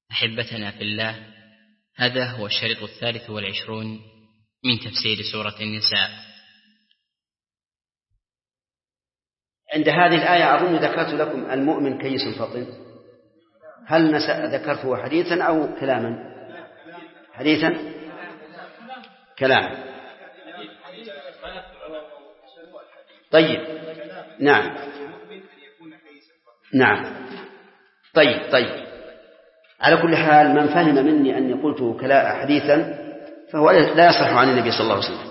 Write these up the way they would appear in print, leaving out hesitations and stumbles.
أحبتنا في الله، هذا هو الشريط 23 من تفسير سورة النساء. عند هذه الآية أظن ذكرت لكم المؤمن كيس فطن. هل ذكرته حديثا أو كلاما؟ حديثا كلاما. طيب نعم نعم. طيب على كل حال من فهم مني أني قلت حديثا فهو لا يصح عن النبي صلى الله عليه وسلم.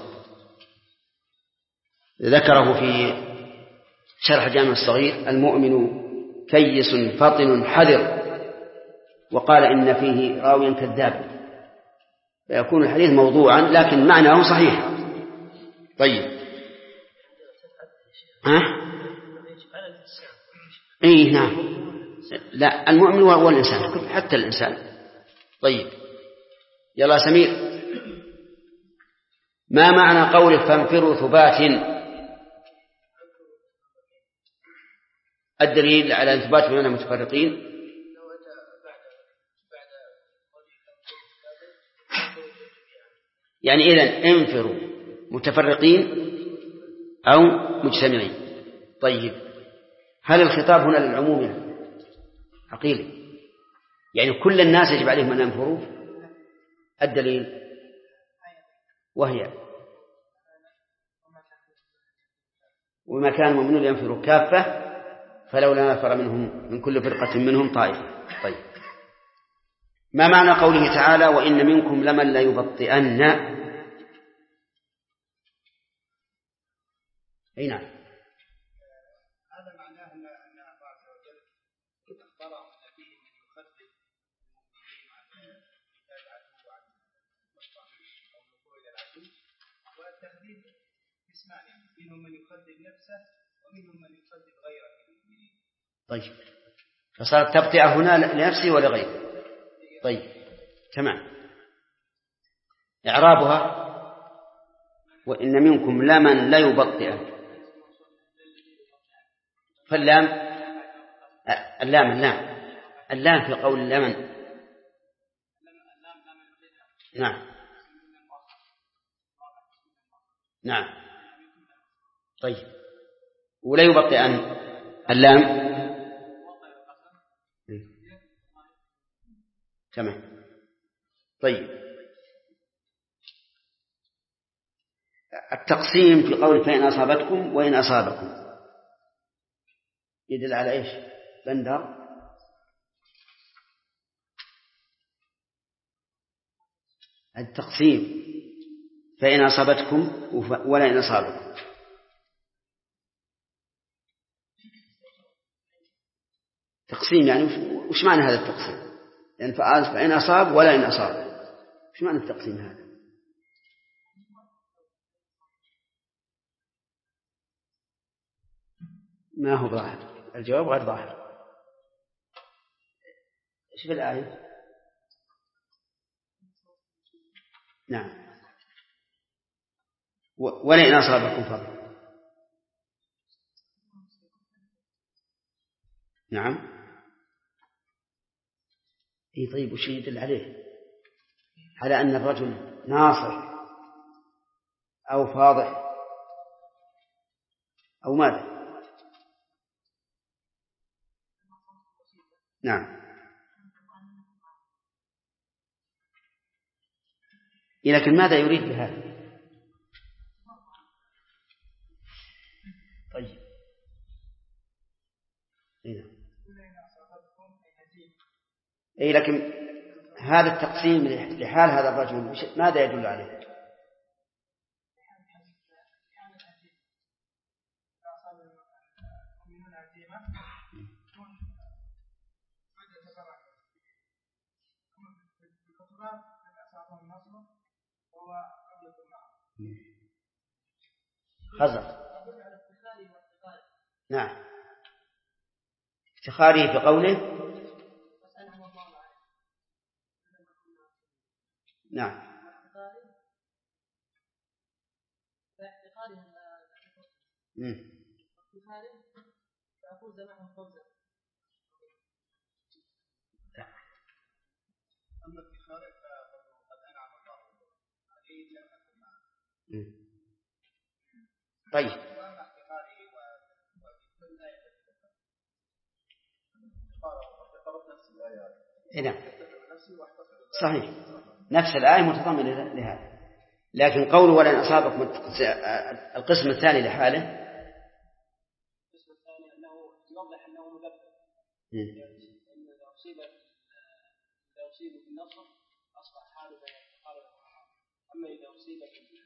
ذكره في شرح الجامع الصغير: المؤمن كيس فطن حذر، وقال إن فيه راويا كذاب، فيكون الحديث موضوعا لكن معناه صحيح. طيب إيه نعم، لا المؤمن والإنسان حتى الإنسان. طيب يلا سمير، ما معنى قوله فانفروا ثبات؟ الدليل على الثبات بين متفرقين. يعني إذن انفروا متفرقين أو مجتمعين. طيب هل الخطاب هنا للعموم عقيل؟ يعني كل الناس يجب عليهم أن ينفروا؟ الدليل وهي وما كان المؤمنون ينفروا كافة فلولا نفر منهم من كل فرقة منهم طائفة. طيب ما معنى قوله تعالى وإن منكم لمن لا يبطئن؟ أي نعم. هذا معناه أن الله عز وجل أخبر أن فيه من يخذل المؤمنين عن قتال العدو وعن مصطلح أو الوقوع إلى العدو، والتخذيل قسمان، منهم من يخذل نفسه ومنهم من يخذل غيره من المؤمنين. طيب فصارت تبطئة هنا لنفسه ولغيره. طيب تمام. إعرابها وإن منكم لمن لا يبطئن، فاللام اللام في قول لمن. نعم طيب ولا يبطئن اللام. تمام. طيب التقسيم في قول فإن أصابتكم وإن أصابكم يدل على إيش؟ بندر التقسيم فإن أصابتكم ولا إن أصابكم. تقسيم يعني وش معنى هذا التقسيم؟ يعني فإن أصاب ولا إن أصاب، وش معنى التقسيم هذا؟ ما هو ظاهر، الجواب غير ظاهر. ايش في الآية؟ نعم ولئن أصابكم فضل. نعم اي طيب وش يدل عليه؟ على أن الرجل ناصر أو فاضح أو ماذا؟ نعم. لكن ماذا يريد بهذا؟ طيب أي لكن هذا التقسيم لحال هذا الرجل ماذا يدل عليه؟ خزر. نعم افتخاره في قوله. نعم أما ادخاره فقد أنعم الله عليه لم أكن معه. طيب وأما ادخاره وكل آية اعتبرت نفس الآيات. نعم صحيح، نفس الآية متضمنة لهذا. لكن قوله ولن أصابكم القسم الثاني لحاله، القسم الثاني أنه يوضح أنه مدبر، إذا أصيب بالنصر أصبح حاله قال. أما إذا أصيب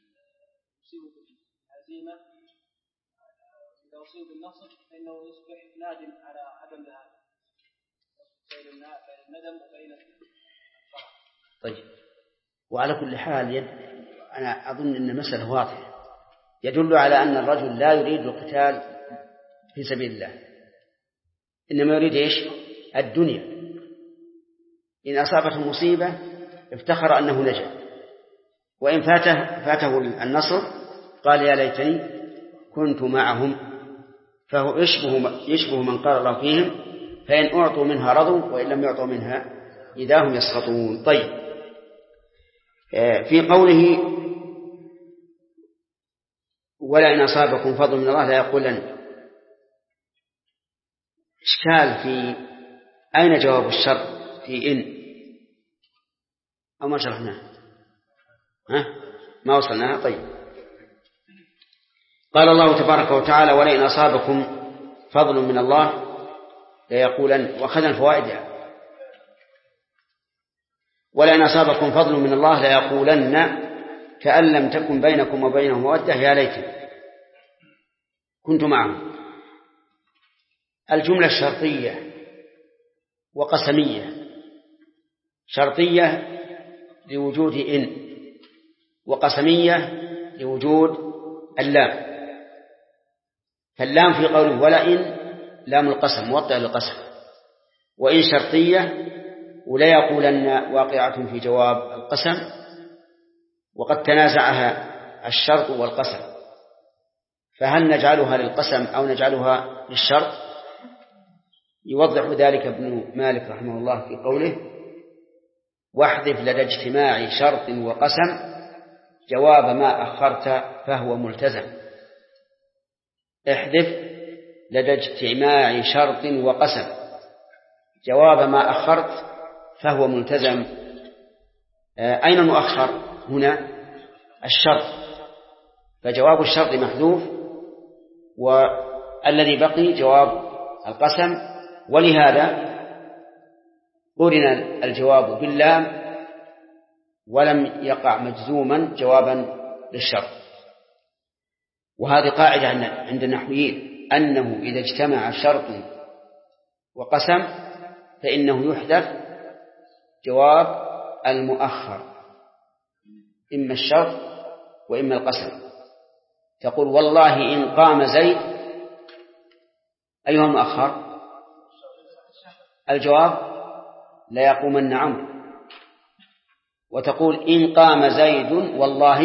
بالهزيمة، إذا أصيب بالنصر فإنه يصبح نادم على عدم ذهابه، بين الندم وبين الفرح. طيب، وعلى كل حال أنا أظن أن المسألة واضحة، يدل على أن الرجل لا يريد القتال في سبيل الله، إنما يريد إيش؟ الدنيا. إن أصابته مصيبة افتخر أنه نجا، وإن فاته النصر قال يا ليتني كنت معهم، فهو يشبه من قال الله فيهم فإن أعطوا منها رضوا وإن لم يعطوا منها إذا هم يسخطون. طيب، في قوله ولئن أصابكم فضل من الله لا يقولن، إشكال في أين جواب الشر في إن أو ما شرحناه؟ ما وصلناها. طيب، قال الله تبارك وتعالى ولئن أصابكم فضل من الله ليقولن، وأخذنا الفوائد. ولئن أصابكم فضل من الله ليقولن كأن لم تكن بينكم وبينه مودة يا ليت كنت معهم. الجملة شرطية وقسمية، شرطية لوجود إن، وقسمية لوجود اللام. فاللام في قوله ولئن لام القسم موطئ للقسم، وإن شرطية ولا يقولن واقعة في جواب القسم، وقد تنازعها الشرط والقسم، فهل نجعلها للقسم أو نجعلها للشرط؟ يوضح ذلك ابن مالك رحمه الله في قوله واحذف لدى اجتماع شرط وقسم جواب ما أخرت فهو ملتزم. احذف لدى اجتماع شرط وقسم جواب ما أخرت فهو ملتزم. أين المؤخر هنا؟ الشرط، فجواب الشرط محذوف، والذي بقي جواب القسم، ولهذا قرن الجواب باللام ولم يقع مجزوما جوابا للشرط. وهذه قاعدة عند النحويين أنه إذا اجتمع شرط وقسم فإنه يحذف جواب المؤخر، إما الشرط وإما القسم. تقول والله إن قام زيد، أيها المؤخر؟ الجواب لا يقومن عمرو. وتقول إن قام زيد والله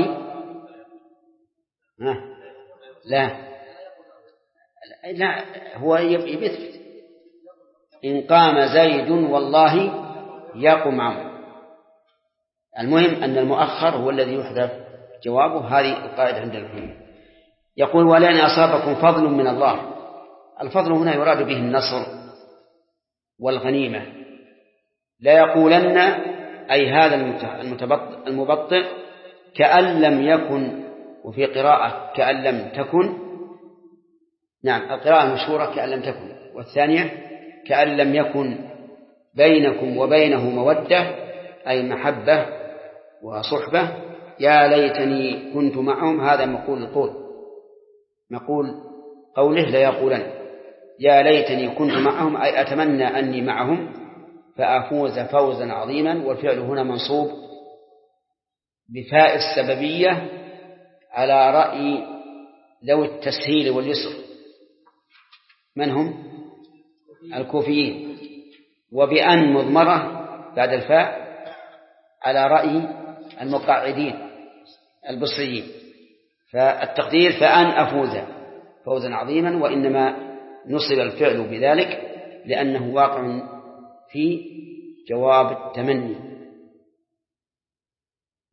لا هو يثبت إن قام زيد والله يقوم عمرو. المهم أن المؤخر هو الذي يحذف جوابه. هذه القاعدة عند العلماء. يقول ولئن أصابكم فضل من الله، الفضل هنا يراد به النصر والغنيمة. لا يقولن أي هذا المبطئ كأن لم يكن، وفي قراءة كأن لم تكن. نعم، القراءة المشهورة كأن لم تكن، والثانية كأن لم يكن بينكم وبينه مودة أي محبة وصحبة. يا ليتني كنت معهم، هذا مقول القول، مقول قوله لا يقولن يا ليتني كنت معهم أي أتمنى أني معهم فأفوز فوزا عظيما. والفعل هنا منصوب بفاء السببية على رأي ذوي التسهيل واليسر، من هم؟ الكوفيين. وبأن مضمرة بعد الفاء على رأي المقاعدين البصريين. فالتقدير فأن أفوز فوزا عظيما، وإنما نصب الفعل بذلك لأنه واقع في جواب التمني.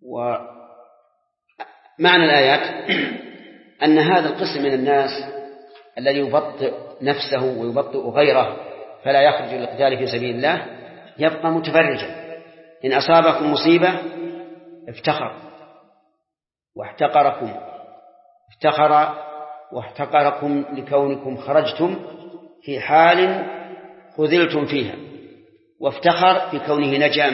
ومعنى الآيات أن هذا القسم من الناس الذي يبطئ نفسه ويبطئ غيره فلا يخرج للقتال في سبيل الله يبقى متفرجا. إن أصابكم مصيبة افتخر واحتقركم لكونكم خرجتم في حال خذلتم فيها، وافتخر في كونه نجا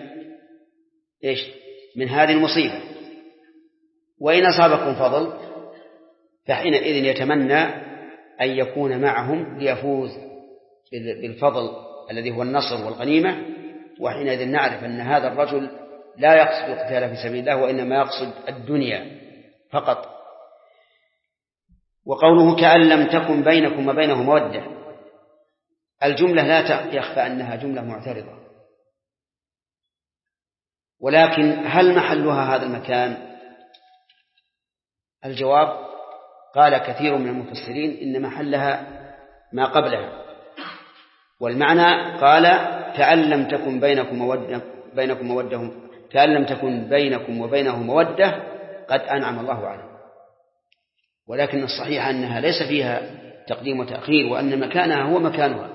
من هذه المصيبة. وإن أصابكم فضل فحينئذ يتمنى أن يكون معهم ليفوز بالفضل الذي هو النصر والغنيمة، وحينئذ نعرف أن هذا الرجل لا يقصد القتال في سبيل الله وإنما يقصد الدنيا فقط. وقوله كأن لم تكن بينكم وبينه مودة، الجملة لا يخفى أنها جملة معترضة، ولكن هل محلها هذا المكان؟ الجواب قال كثير من المفسرين إن محلها ما قبلها، والمعنى قال كأن لم تكن بينكم وبينه مودة قد أنعم الله عليه. ولكن الصحيح أنها ليس فيها تقديم وتأخير، وأن مكانها هو مكانها،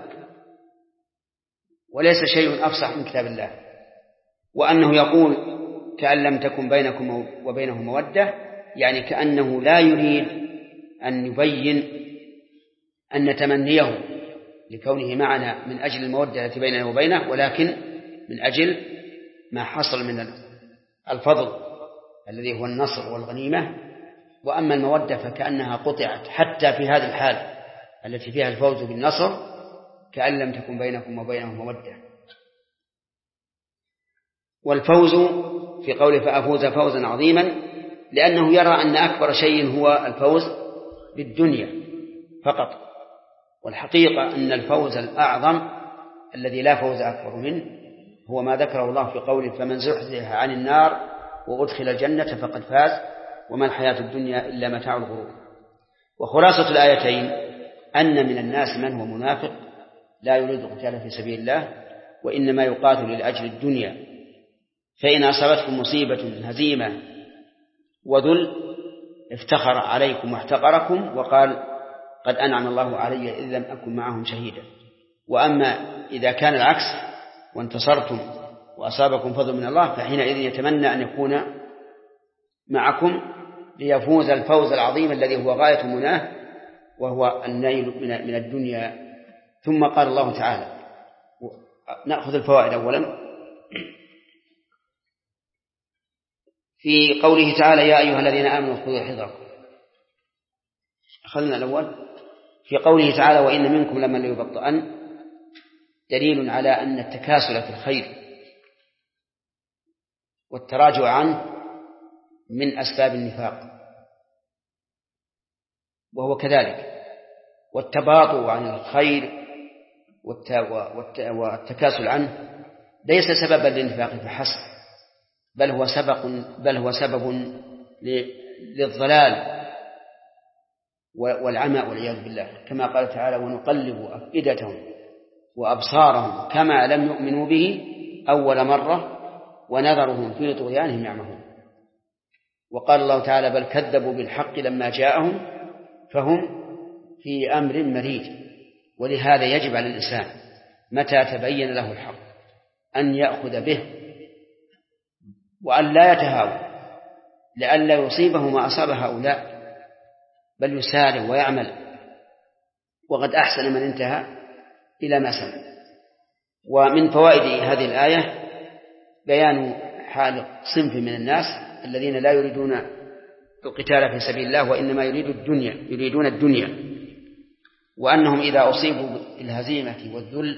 وليس شيء أفصح من كتاب الله. وأنه يقول كأن لم تكن بينكم وبينه مودة، يعني كأنه لا يريد أن يبين أن تمنيه لكونه معنا من أجل المودة التي بيننا وبينه، ولكن من أجل ما حصل من الفضل الذي هو النصر والغنيمة. وأما المودة فكأنها قطعت حتى في هذه الحال التي فيها الفوز بالنصر، كأن لم تكن بينكم وبينه مودة. والفوز في قوله فأفوز فوزا عظيما لأنه يرى أن أكبر شيء هو الفوز بالدنيا فقط، والحقيقة أن الفوز الأعظم الذي لا فوز أكبر منه هو ما ذكره الله في قوله فمن زحزح عن النار وأدخل الجنة فقد فاز وما الحياة الدنيا إلا متاع الغرور. وخلاصة الآيتين أن من الناس من هو منافق لا يريد القتال في سبيل الله وإنما يقاتل لأجل الدنيا، فإن أصابتكم مصيبة هزيمة وذل افتخر عليكم واحتقركم وقال قد أنعم الله علي إذ لم أكن معهم شهيدا. وأما إذا كان العكس وانتصرتم وأصابكم فضل من الله فحينئذ يتمنى أن يكون معكم ليفوز الفوز العظيم الذي هو غاية مناه وهو النيل من الدنيا. ثم قال الله تعالى، نأخذ الفوائد أولا، في قوله تعالى يا أيها الذين آمنوا خذوا حذركم. أخذنا الأول في قوله تعالى وإن منكم لمن ليبطئن، دليل على أن التكاسل في الخير والتراجع عنه من أسباب النفاق، وهو كذلك، والتباطؤ عن الخير والتكاسل عنه ليس سببا للنفاق فحسب، بل هو سبب للضلال والعمى والعياذ بالله، كما قال تعالى ونقلب أفئدتهم وأبصارهم كما لم يؤمنوا به أول مرة ونذرهم في طغيانهم يعمهون. وقال الله تعالى بل كذبوا بالحق لما جاءهم فهم في أمر مريج. ولهذا يجب على الإنسان متى تبين له الحق أن يأخذ به وأن لا يتهاون لئلا يصيبه ما أصاب هؤلاء، بل يسارع ويعمل، وقد أحسن من انتهى إلى ما سمع. ومن فوائد هذه الآية بيان حال صنف من الناس الذين لا يريدون القتال في سبيل الله وإنما يريدون الدنيا، وأنهم إذا أصيبوا بالهزيمة والذل،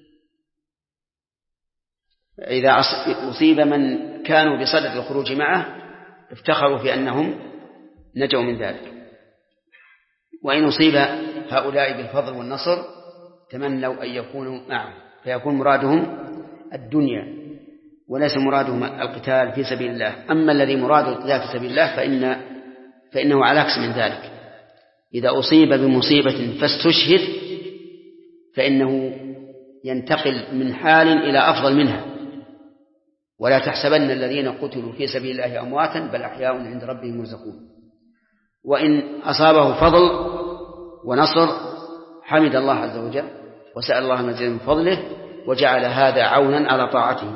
إذا أصيب من كانوا بصدد الخروج معه افتخروا في أنهم نجوا من ذلك، وإن أصيب هؤلاء بالفضل والنصر تمنوا أن يكونوا معه فيكون مرادهم الدنيا وليس مرادهم القتال في سبيل الله. أما الذي مراد القتال في سبيل الله فإنه على عكس من ذلك، إذا أصيب بمصيبة فاستشهد فإنه ينتقل من حال إلى أفضل منها، ولا تحسبن الذين قتلوا في سبيل الله أمواتا بل أحياء عند ربهم يرزقون. وإن أصابه فضل ونصر حمد الله عز وجل وسأل الله مزيد من فضله وجعل هذا عونا على طاعته.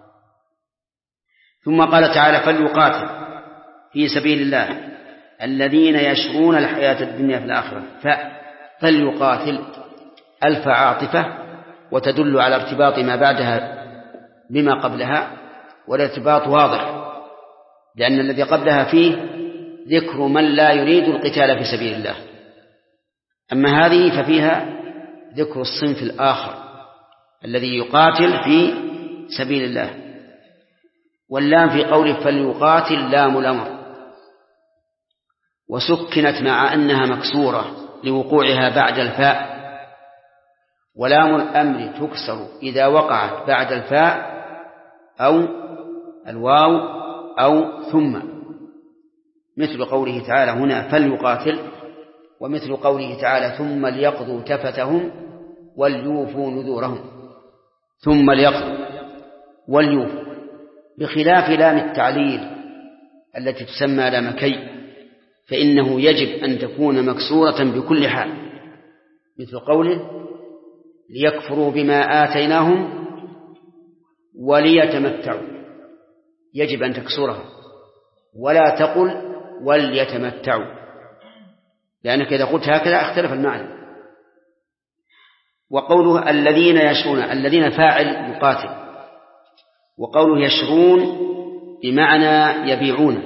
ثم قال تعالى فليقاتل في سبيل الله الذين يشرون الحياة الدنيا في الآخرة. فليقاتل ألف عاطفة وتدل على ارتباط ما بعدها بما قبلها، والارتباط واضح لأن الذي قبلها فيه ذكر من لا يريد القتال في سبيل الله، أما هذه ففيها ذكر الصنف الآخر الذي يقاتل في سبيل الله. واللام في قوله فليقاتل لام الأمر، وسكنت مع أنها مكسورة لوقوعها بعد الفاء، ولام الأمر تكسر إذا وقعت بعد الفاء أو الواو أو ثم، مثل قوله تعالى هنا فليقاتل، ومثل قوله تعالى ثم ليقضوا تفتهم وليوفوا نذورهم. ثم ليقضوا وليوفوا، بخلاف لام التعليل التي تسمى لام كي، فإنه يجب أن تكون مكسورة بكل حال، مثل قوله ليكفروا بما آتيناهم وليتمتعوا، يجب أن تكسرها ولا تقل وليتمتعوا، لأنك إذا قلت هكذا اختلف المعنى. وقوله الذين يشرون، الذين فاعل يقاتل، وقوله يشرون بمعنى يبيعون،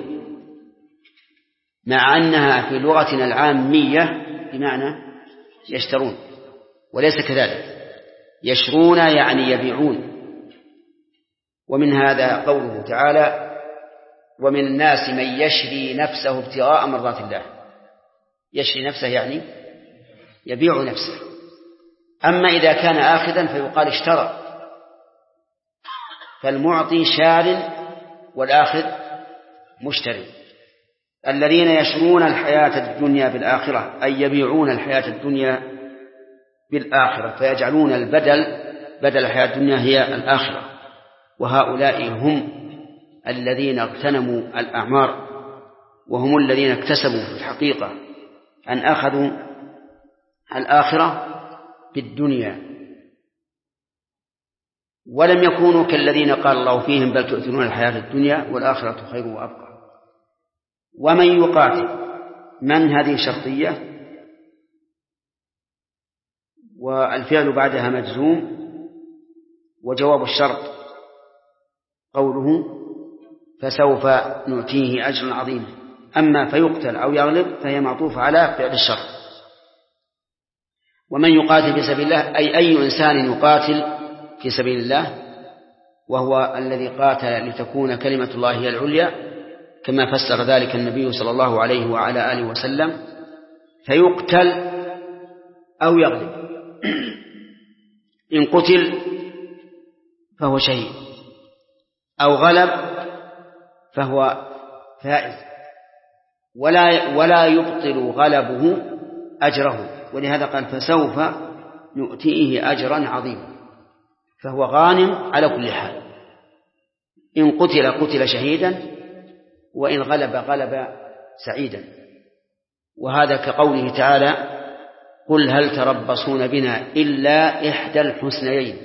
مع أنها في لغتنا العامية بمعنى يشترون، وليس كذلك، يشرون يعني يبيعون. ومن هذا قوله تعالى ومن الناس من يشري نفسه ابتغاء مرضات الله، يشري نفسه يعني يبيع نفسه. أما إذا كان آخذا فيقال اشترى، فالمعطي شار والآخذ مشتري. الذين يشرون الحياة الدنيا بالآخرة أي يبيعون الحياة الدنيا بالآخرة، فيجعلون بدل الحياة الدنيا هي الآخرة، وهؤلاء هم الذين اغتنموا الأعمار، وهم الذين اكتسبوا في الحقيقة أن أخذوا الآخرة بالدنيا، ولم يكونوا كالذين قال الله فيهم بل تؤثرون الحياة الدنيا والآخرة خير وأبقى. ومن يقاتل، من هذه شرطية والفعل بعدها مجزوم، وجواب الشرط قوله فسوف نؤتيه أجرا عظيما. أما فيقتل أو يغلب فهي معطوفة على فعل الشرط. ومن يقاتل في سبيل الله أي إنسان يقاتل في سبيل الله، وهو الذي قاتل لتكون كلمة الله هي العليا، كما فسر ذلك النبي صلى الله عليه وعلى آله وسلم، فيقتل أو يغلب. إن قتل فهو شهيد، أو غلب فهو فائز، ولا يبطل غلبه أجره، ولهذا قال فسوف نؤتيه أجرا عظيما، فهو غانم على كل حال. إن قتل شهيدا، وإن غلب سعيدا. وهذا كقوله تعالى قل هل تربصون بنا إلا إحدى الحسنيين،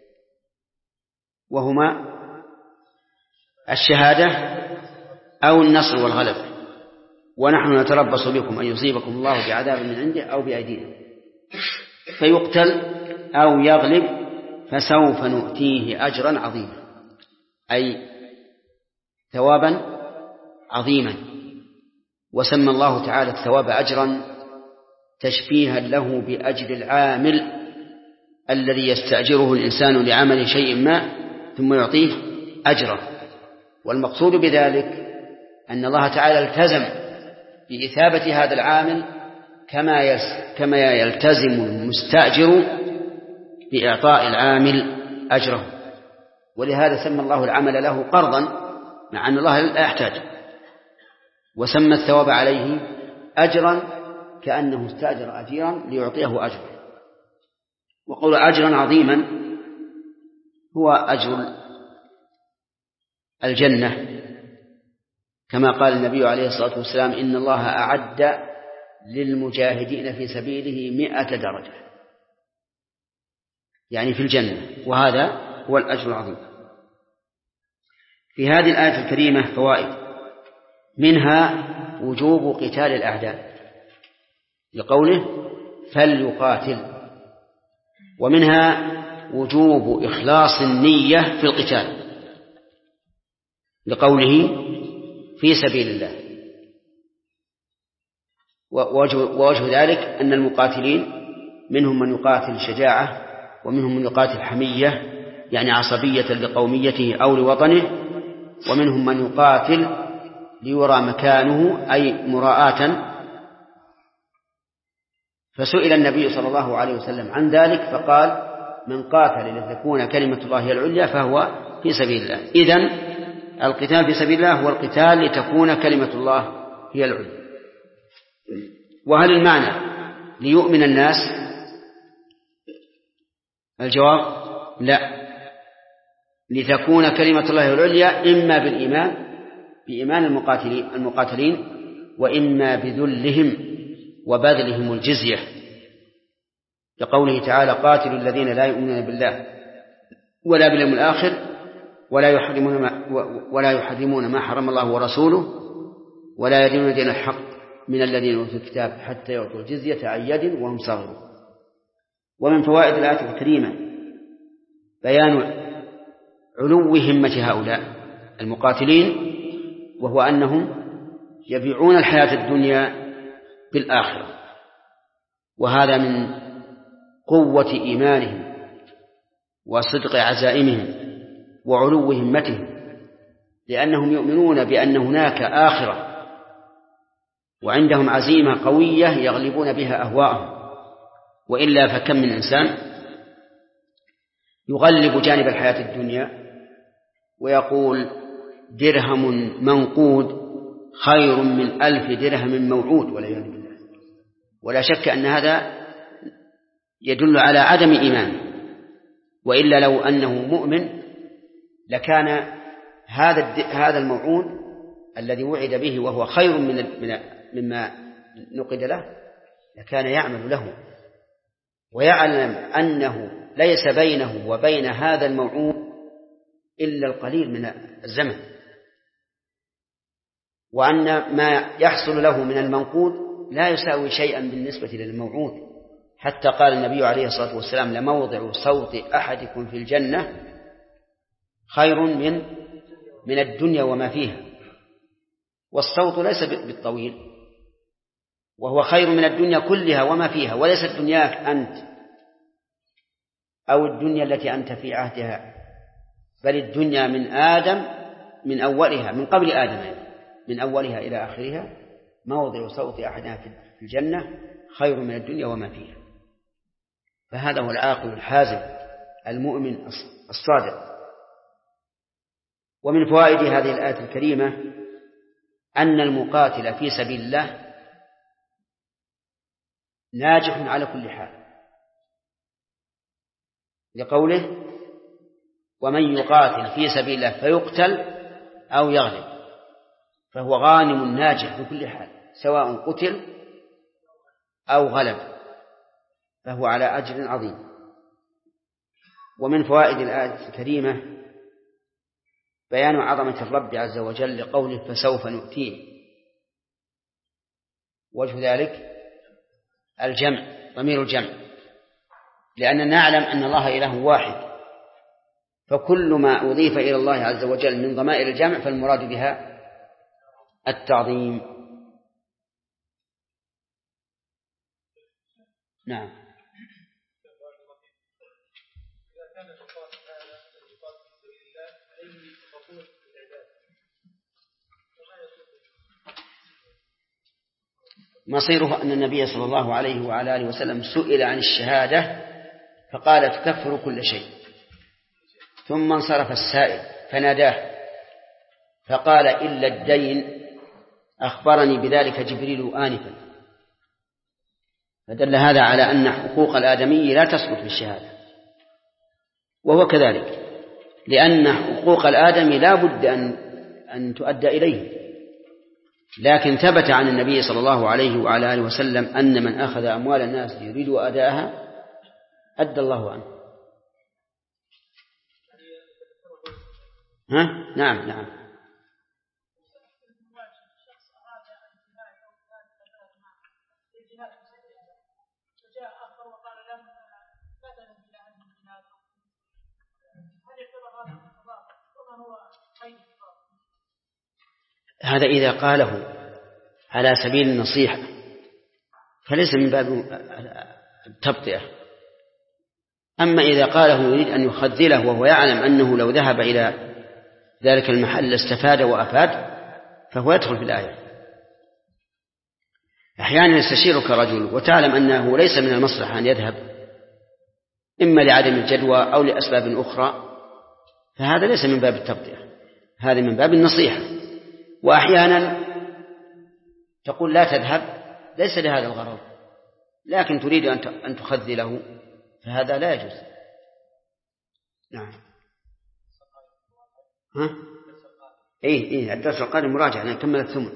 وهما الشهادة أو النصر والغلب، ونحن نتربص بكم أن يصيبكم الله بعذاب من عنده أو بأيدينا. فيقتل أو يغلب فسوف نؤتيه أجرا عظيما، أي ثوابا عظيما. وسمى الله تعالى الثواب أجرا تشبيها له بأجر العامل الذي يستأجره الإنسان لعمل شيء ما ثم يعطيه أجرا. والمقصود بذلك أن الله تعالى التزم بإثابة هذا العامل كما يلتزم المستأجر بإعطاء العامل أجره. ولهذا سمى الله العمل له قرضا، مع أن الله لا يحتاج، وسمى الثواب عليه أجرا كأنه استأجر أجيرا ليعطيه أجر. وقول أجرا عظيما هو أجر الجنة، كما قال النبي عليه الصلاة والسلام: إن الله أعد للمجاهدين في سبيله 100 درجة، يعني في الجنة، وهذا هو الأجر العظيم. في هذه الآية الكريمة فوائد، منها وجوب قتال الأعداء لقوله فليقاتل، ومنها وجوب إخلاص النية في القتال لقوله في سبيل الله. ووجه ذلك أن المقاتلين منهم من يقاتل شجاعة، ومنهم من يقاتل حمية يعني عصبية لقوميته أو لوطنه، ومنهم من يقاتل ليرى مكانه أي مراءة. فسئل النبي صلى الله عليه وسلم عن ذلك فقال: من قاتل لتكون كلمة الله هي العليا فهو في سبيل الله. إذن القتال في سبيل الله هو القتال لتكون كلمة الله هي العليا. وهل المعنى ليؤمن الناس؟ الجواب لا، لتكون كلمة الله هي العليا إما بإيمان المقاتلين، وإما بذلهم وبذلهم الجزية، لقوله تعالى: قاتلوا الذين لا يؤمنون بالله ولا باليوم الآخر ولا يحرمون ما حرم الله ورسوله ولا يدينون دين الحق من الذين أوتوا الكتاب حتى يعطوا الجزية عن يد وهم صاغرون. ومن فوائد الآية الكريمة بيان علو همة هؤلاء المقاتلين، وهو أنهم يبيعون الحياة الدنيا بالآخرة، وهذا من قوة إيمانهم وصدق عزائمهم وعلو همتهم، لأنهم يؤمنون بأن هناك آخرة، وعندهم عزيمة قوية يغلبون بها أهواءهم. وإلا فكم من إنسان يغلب جانب الحياة الدنيا ويقول: درهم منقود خير من 1000 درهم موعود، والعياذ بالله. ولا شك أن هذا يدل على عدم إيمانه، وإلا لو أنه مؤمن لكان هذا الموعود الذي وعد به وهو خير مما نقد له لكان يعمل له، ويعلم أنه ليس بينه وبين هذا الموعود إلا القليل من الزمن، وأن ما يحصل له من المنقود لا يساوي شيئا بالنسبة للموعود. حتى قال النبي عليه الصلاة والسلام: لموضع صوت أحدكم في الجنة خير من الدنيا وما فيها. والصوت ليس بالطويل، وهو خير من الدنيا كلها وما فيها، وليست دنياك أنت أو الدنيا التي أنت في عهدها، بل الدنيا من آدم، من أولها، من قبل آدم، من أولها إلى آخرها، موضع صوت أحدنا في الجنة خير من الدنيا وما فيها. فهذا هو العاقل الحازم المؤمن الصادق. ومن فوائد هذه الآية الكريمة أن المقاتل في سبيل الله ناجح على كل حال، لقوله: ومن يقاتل في سبيل الله فيقتل أو يغلب فهو غانم ناجح بكل حال، سواء قتل أو غلب فهو على أجر عظيم. ومن فوائد الآية الكريمة بيان عظمة الرب عز وجل لقوله: فسوف نؤتيه. وجه ذلك الجمع، ضمير الجمع، لأننا نعلم أن الله إله واحد، فكل ما أضيف إلى الله عز وجل من ضمائر الجمع فالمراد بها التعظيم. نعم. مصيره أن النبي صلى الله عليه وعلى آله وسلم سئل عن الشهادة فقال: تكفر كل شيء. ثم انصرف السائل فناداه فقال: إلا الدين، أخبرني بذلك جبريل آنفا. فدل هذا على أن حقوق الآدمي لا تسقط بالشهادة، وهو كذلك، لأن حقوق الآدمي لا بد أن تؤدى إليه. لكن ثبت عن النبي صلى الله عليه وعلى آله وسلم أن من أخذ أموال الناس يريد أداءها أدى الله عنه. نعم. هذا إذا قاله على سبيل النصيحة فليس من باب التبطئة. أما إذا قاله يريد أن يخذله وهو يعلم أنه لو ذهب إلى ذلك المحل استفاد وأفاد فهو يدخل في الآية. أحيانا يستشيرك رجل وتعلم أنه ليس من المصلحة أن يذهب إما لعدم الجدوى أو لأسباب أخرى، فهذا ليس من باب التبطئة، هذا من باب النصيحة. وأحيانا تقول لا تذهب ليس لهذا الغرض لكن تريد أن تخذله، فهذا لا يجوز. نعم. الدرس القادم مراجعة نكمل الثمن.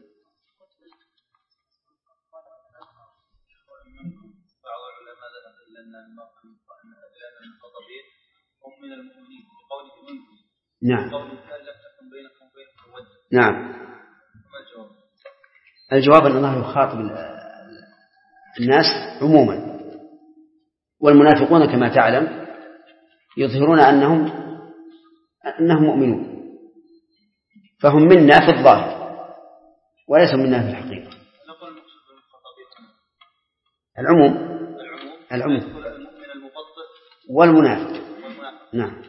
بعض العلماء ذهب إلى أن الخطبين هم من المؤمنين بقوله منكم. نعم. قوله كان لم تكن بينكم وبينهم وجه. نعم. ما الجواب؟ الجواب أن الله يخاطب الناس عموما، والمنافقون كما تعلم يظهرون أنهم مؤمنون، فهم منا في الظاهر وليسوا منا في الحقيقة. العموم المؤمن المبطئ والمنافق. نعم.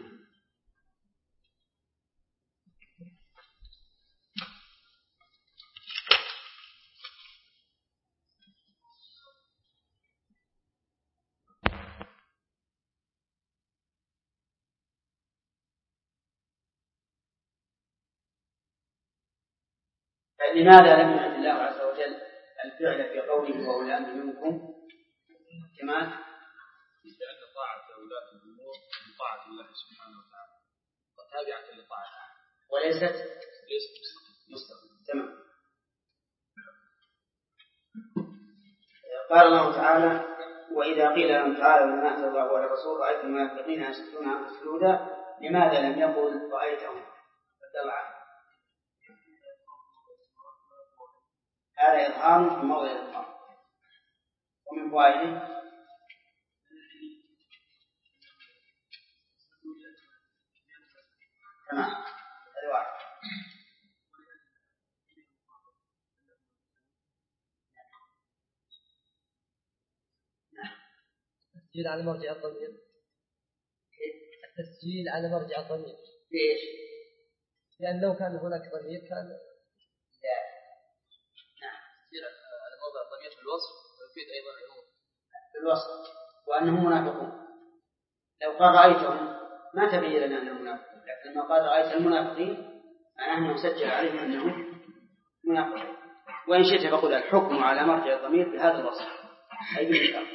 لماذا لم يعد الله عز وجل الفعل في قوله وأولي الأمر منكم كما لأن طاعة ولاة الأمور من طاعة الله سبحانه وتعالى وتابعة لطاعته وليست مستقيم. تمام. قال الله تعالى وإذا قيل لهم تعالوا لما أنزل الله على الرسول رأيت المنافقين يصدون عنكم صدودا لماذا لم يقل رأيتهم فدل هذا إظهار في موضع الإظهار. ومن فوائده تمام الواحد. التسجيل على مرجع الضمير. التسجيل على مرجع الضمير ليش؟ لأن لو كان هناك ضمير كان لا. على موضع الضمير في الوصف ويفيد أيضا العموم في الوصف وأنهم منافقون. لو قال رأيتهم ما تبين لنا أنهم منافقون، لكن لما قال رأيت المنافقين معناه أنه سجل عليهم أنهم منافقون. وإن شئت فقل الحكم على مرجع الضمير بهذا الوصف أي بالإشارة.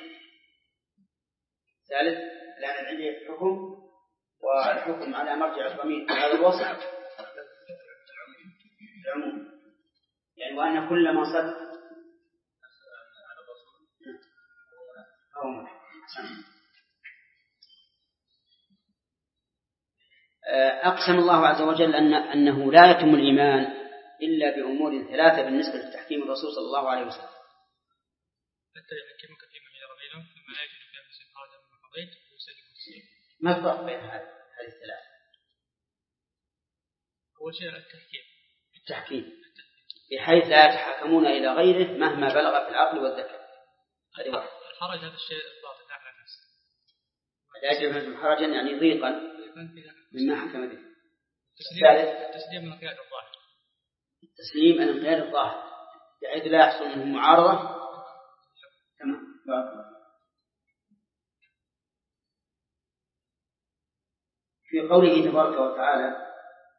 ثالث لأن عندي الحكم والحكم على مرجع الضمير بهذا الوصف العموم، يعني وأن كل ما صدق أقسم الله عز وجل أنه لا يتم الإيمان إلا بأمور ثلاثة بالنسبة لتحكيم الرسول صلى الله عليه وسلم. حتى يحكمك فيما شجر بينهم ثم لا يجد فيها مسلم حرجا مما قضيت ويسلم التسليم. ما الفرق بين هذه الثلاثة؟ أول شيء التحكيم بحيث لا يتحكمون إلى غيره مهما بلغ في العقل والذكاء. هذه واحد. الحرج هذا الشيء الضاغط على النفس. لا يجب حرجا يعني ضيقا مما حكم به. التسليم من انقياد الظاهر. التسليم من انقياد الظاهر بحيث لا يحصل منه معارضة. تمام. في قوله تبارك وتعالى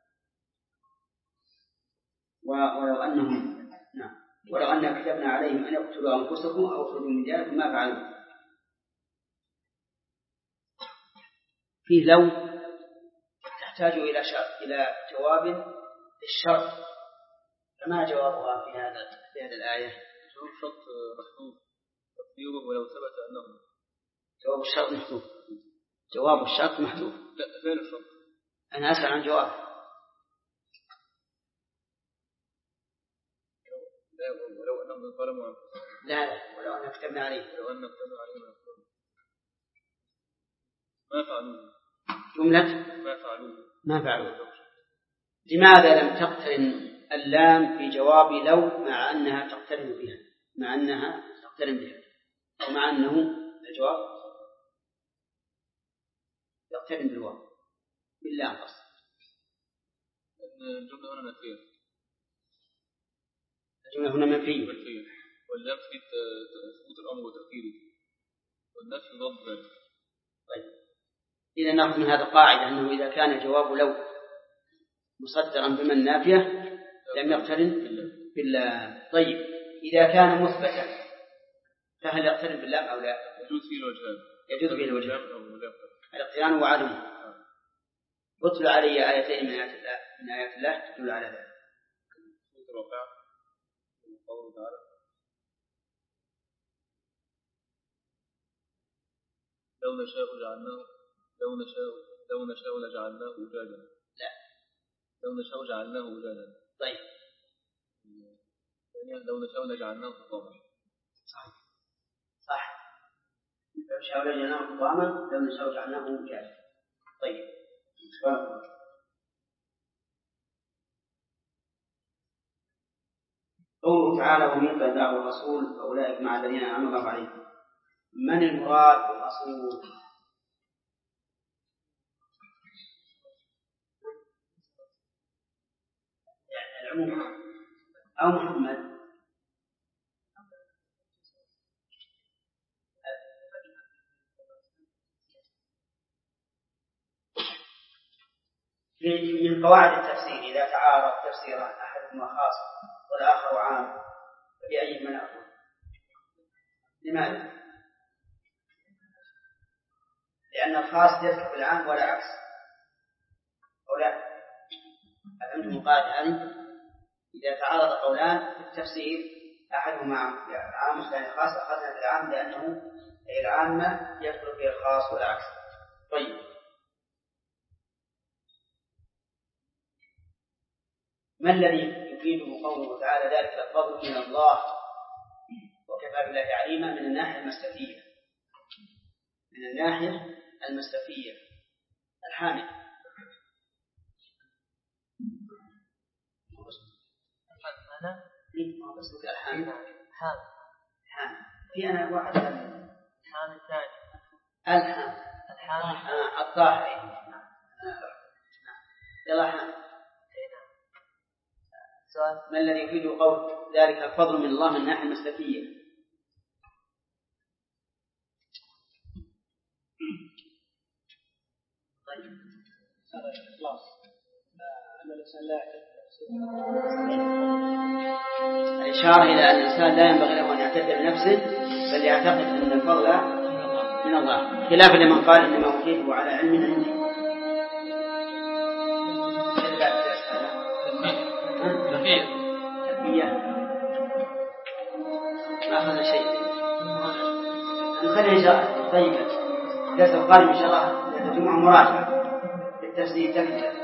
ولو أننا كتبنا عليهم أن يقتلوا أنفسكم أو يخرجوا من دياركم ما فعلوا. فيه لو تحتاج إلى جواب للشرط، فما جوابها في هذه الآية؟ جواب شرط محذوف تقديره ولو ثبت أنه. جواب الشرط محذوف. جواب الشرط محذوف. لا فين الشرط؟ أنا أسأل عن جواب. لا ولو أنهم ظلموا أنفسهم. لا ولو أن كتبنا عليه. ولو أن كتبنا عليهم ما فعلوه. جملة ما فعلوه. لماذا لم تقترن اللام في جواب لو مع أنها تقترن بها، أو مع أنه الجواب يقترن بالواو باللام أصلا؟ الجملة هنا نفية. الجملة هنا منفية. واللام في ثبوت الأمر وتأكيده، والنفي ضد ذلك. طيب إذا نأخذ من هذا قاعدة أنه إذا كان جواب لو مصدرا بمن نافية لم يقترن باللام. طيب إذا كان مثبتا فهل يقترن باللام أو لا؟ يجوز فيه الوجهان. يجوز فيه الوجهان، الاقتران وعدمه. اتل علي آيتين من آيات الله تدل على ذلك. قوله تعالى لو نشاء لجعلناه أجاجا. لا لو نشاء جعلناه أجاجا. طيب لو نشاء لجعلناه حطاما. صح. لو نشاء لجعلناه حطاما، لو نشاء جعلناه أجاجا. طيب قوله تعالى ومن يطع الرسول فأولئك مع الذين أنعم الله عليهم. من المراد بالرسول؟ العموم أو محمد؟ من قواعد التفسير إذا تعارض تفسيران أحدهما خاص والآخر عام فبأي من أقول؟ لماذا؟ لأن الخاص يذكر بالعام ولا عكس، أو لا؟ أفهمتم القاعدة هذه؟ إذا تعارض قولان في التفسير أحدهما عام والثاني خاص أخذنا بالعام لأنه العامة يدخل فيها الخاص ولا عكس. طيب ما الذي يفيده قوله تعالى ذلك الفضل من الله وكفى بالله عليما؟ من الناحية المستفية الحامل. في أنا واحد الحامل الثاني الطاهر. يلا حامل. ما الذي يفيد قول ذلك الفضل من الله من الناحية المستفية؟ طيب الإخلاص أن الإنسان لا الإشارة إلى أن الإنسان لا ينبغي له أن يعتد بنفسه بل يعتقد أن الفضل من الله، خلافا لمن قال إنما أوتيته على علم عندي. ما أخذ شيء. نخلي إن شاء الله. طيب درس القادم إن شاء الله الجمعة مراجعة بالتفسير تكتب.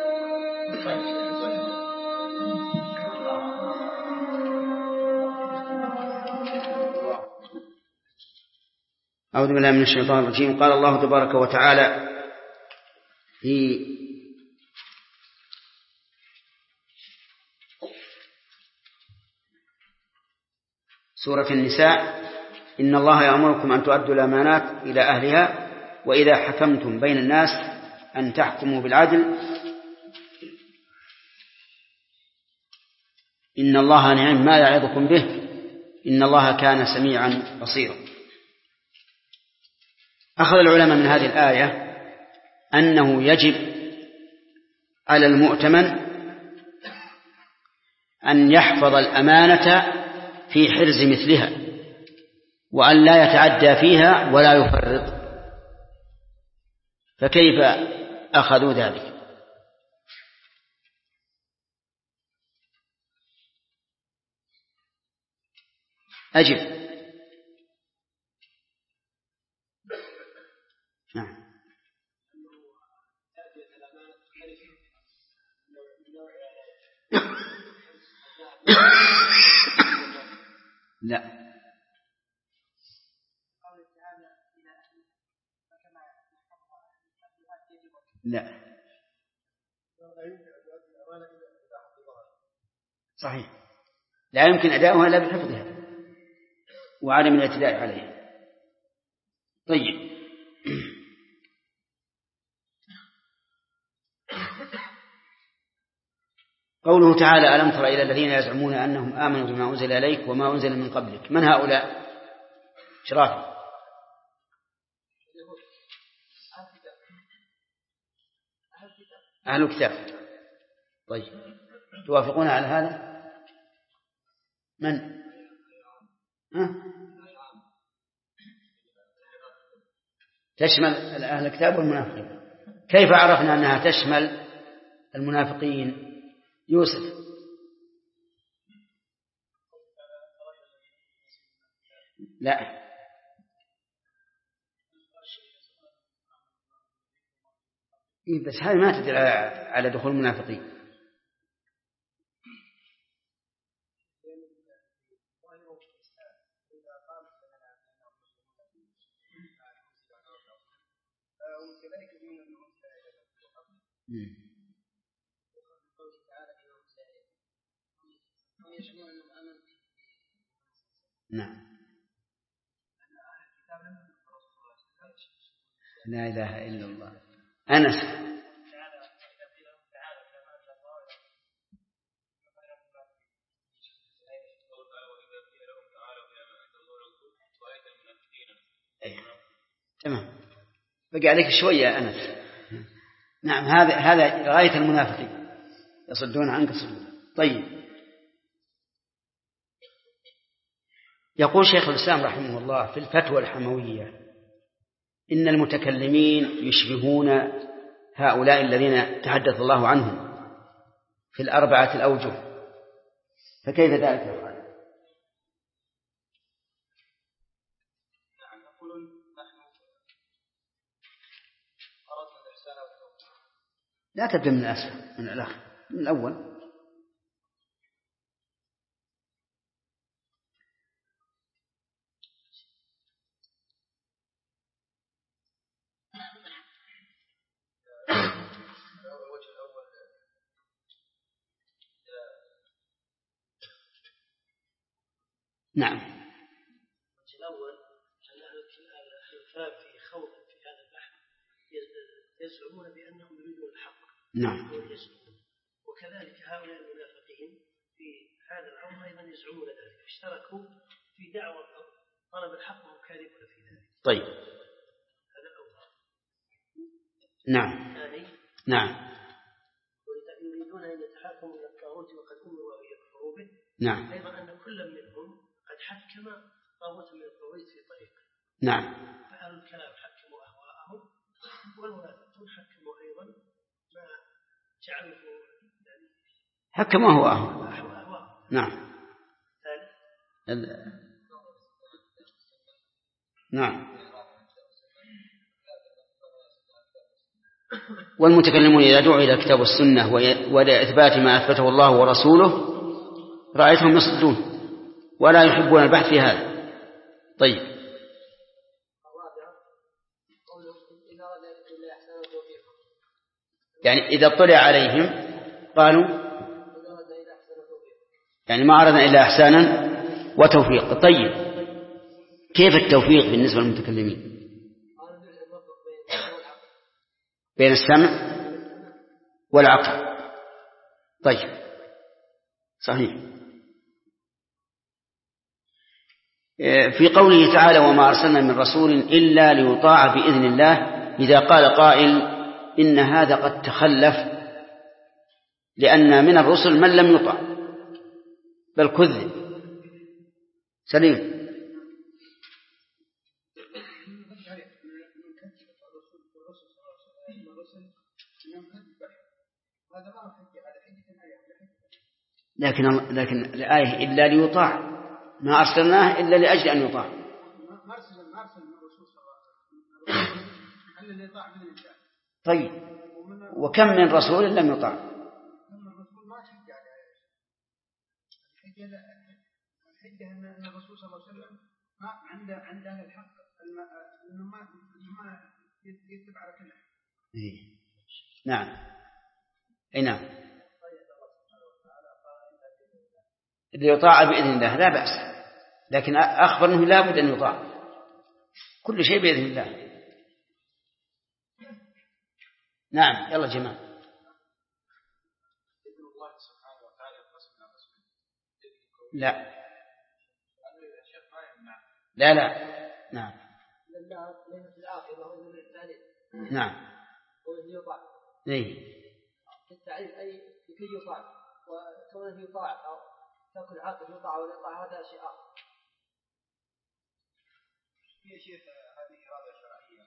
أعوذ بالله من الشيطان الرجيم. قال الله تبارك وتعالى في سورة النساء إن الله يأمركم أن تؤدوا الأمانات إلى أهلها وإذا حكمتم بين الناس أن تحكموا بالعدل إن الله نعم ما يعظكم به إن الله كان سميعا بصيرا. أخذ العلماء من هذه الآية أنه يجب على المؤتمن أن يحفظ الأمانة في حرز مثلها وأن لا يتعدى فيها ولا يفرط. فكيف أخذوا ذلك؟ أجب. نعم. لا لا صحيح، لا يمكن أداؤها إلا بحفظها وعدم الاعتداء عليها. طيب، قوله تعالى ألم تر إلى الذين يزعمون أنهم آمنوا بما أنزل إليك وما أنزل من قبلك، من هؤلاء؟ شرافي. أهل الكتاب. طيب، توافقون على هذا؟ من؟ تشمل أهل الكتاب والمنافقين. كيف عرفنا أنها تشمل المنافقين؟ يوسف. لا بس هذه ما تدل على دخول المنافقين. نعم. لا إله إلا الله. أنس. تمام، بقي عليك شوية يا أنس. نعم، هذا غاية المنافقين، يصدون عنك صدودا. طيب، يقول شيخ الإسلام رحمه الله في الفتوى الحموية إن المتكلمين يشبهون هؤلاء الذين تحدث الله عنهم في الأربعة الأوجه، فكيف ذلك يفعل؟ لا تبدأ من الأسفل، من الآخر، من الأول. نعم. الأول أن أهل الكتاب في خوض في هذا البحث يزعمون بأنهم يريدون الحق. نعم. وكذلك هؤلاء المنافقين في هذا الأمر أيضا يزعمون ذلك، اشتركوا في دعوة طلب الحق وكاذبون في ذلك. طيب. هذا الأول. نعم. نعم. يريدون أن يتحاكموا إلى الطاغوت وقد أمروا أن يكفروا به. نعم. أيضا أن كل منهم قد حكم طاغوت من الطاغوت في طريق. نعم. فأهل الكلام حكموا أهواءهم، والمنافقون حكموا أيضا ما جعله يعني حكموا أهواءهم. نعم. نعم. والمتكلمون إذا دعوا إلى الكتاب والسنة وإلى إثبات ما أثبته الله ورسوله رأيتهم يصدون ولا يحبون البحث في هذا. طيب، يعني إذا اطلع عليهم قالوا يعني ما أردنا إلا إحسانا وتوفيق. طيب، كيف التوفيق بالنسبة للمتكلمين؟ بين السمع والعقل. طيب، صحيح. في قوله تعالى وما أرسلنا من رسول إلا ليطاع بإذن الله، إذا قال قائل إن هذا قد تخلف، لأن من الرسل من لم يطع بل كذب. سليم. لكن الآية إلا ليطاع ما أرسلناه إلا لأجل أن يطاع. ما أرسل الرسول صلى الله عليه وسلم إلا اللي يطاع من الإنسان. طيب وكم من رسول لم يطاع؟ الرسول ما شجع عليه. الحجة أن الرسول صلى الله عليه وسلم ما عند أهل الحق إنه ما يتبع على كله. نعم. أي نعم. ليطاع بإذن الله لا بأس، لكن أخبر أنه لا بد أن يطاع، كل شيء بإذن الله. نعم يلا جماعة. لا لا لا نعم نعم التعريف أي لكي يطاع، وكونه يطاع أو تأكل العاقل يطاع والإطاعة هذا شيء آخر. يا شيخ هذه إرادة شرعية،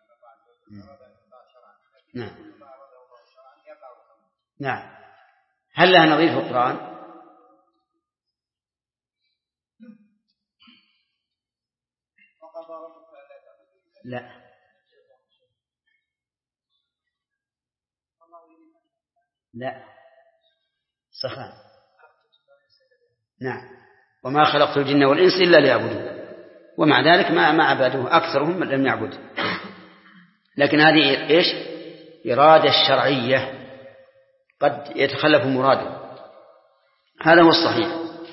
نعم نعم. هل لها نظير في القرآن؟ لا لا صفان. نعم وما خلقت الجن والإنس إلا ليعبدون، ومع ذلك ما عبدوه، أكثرهم لم يعبدوا. لكن هذه إيش؟ إرادة الشرعية قد يتخلف مراده، هذا هو الصحيح.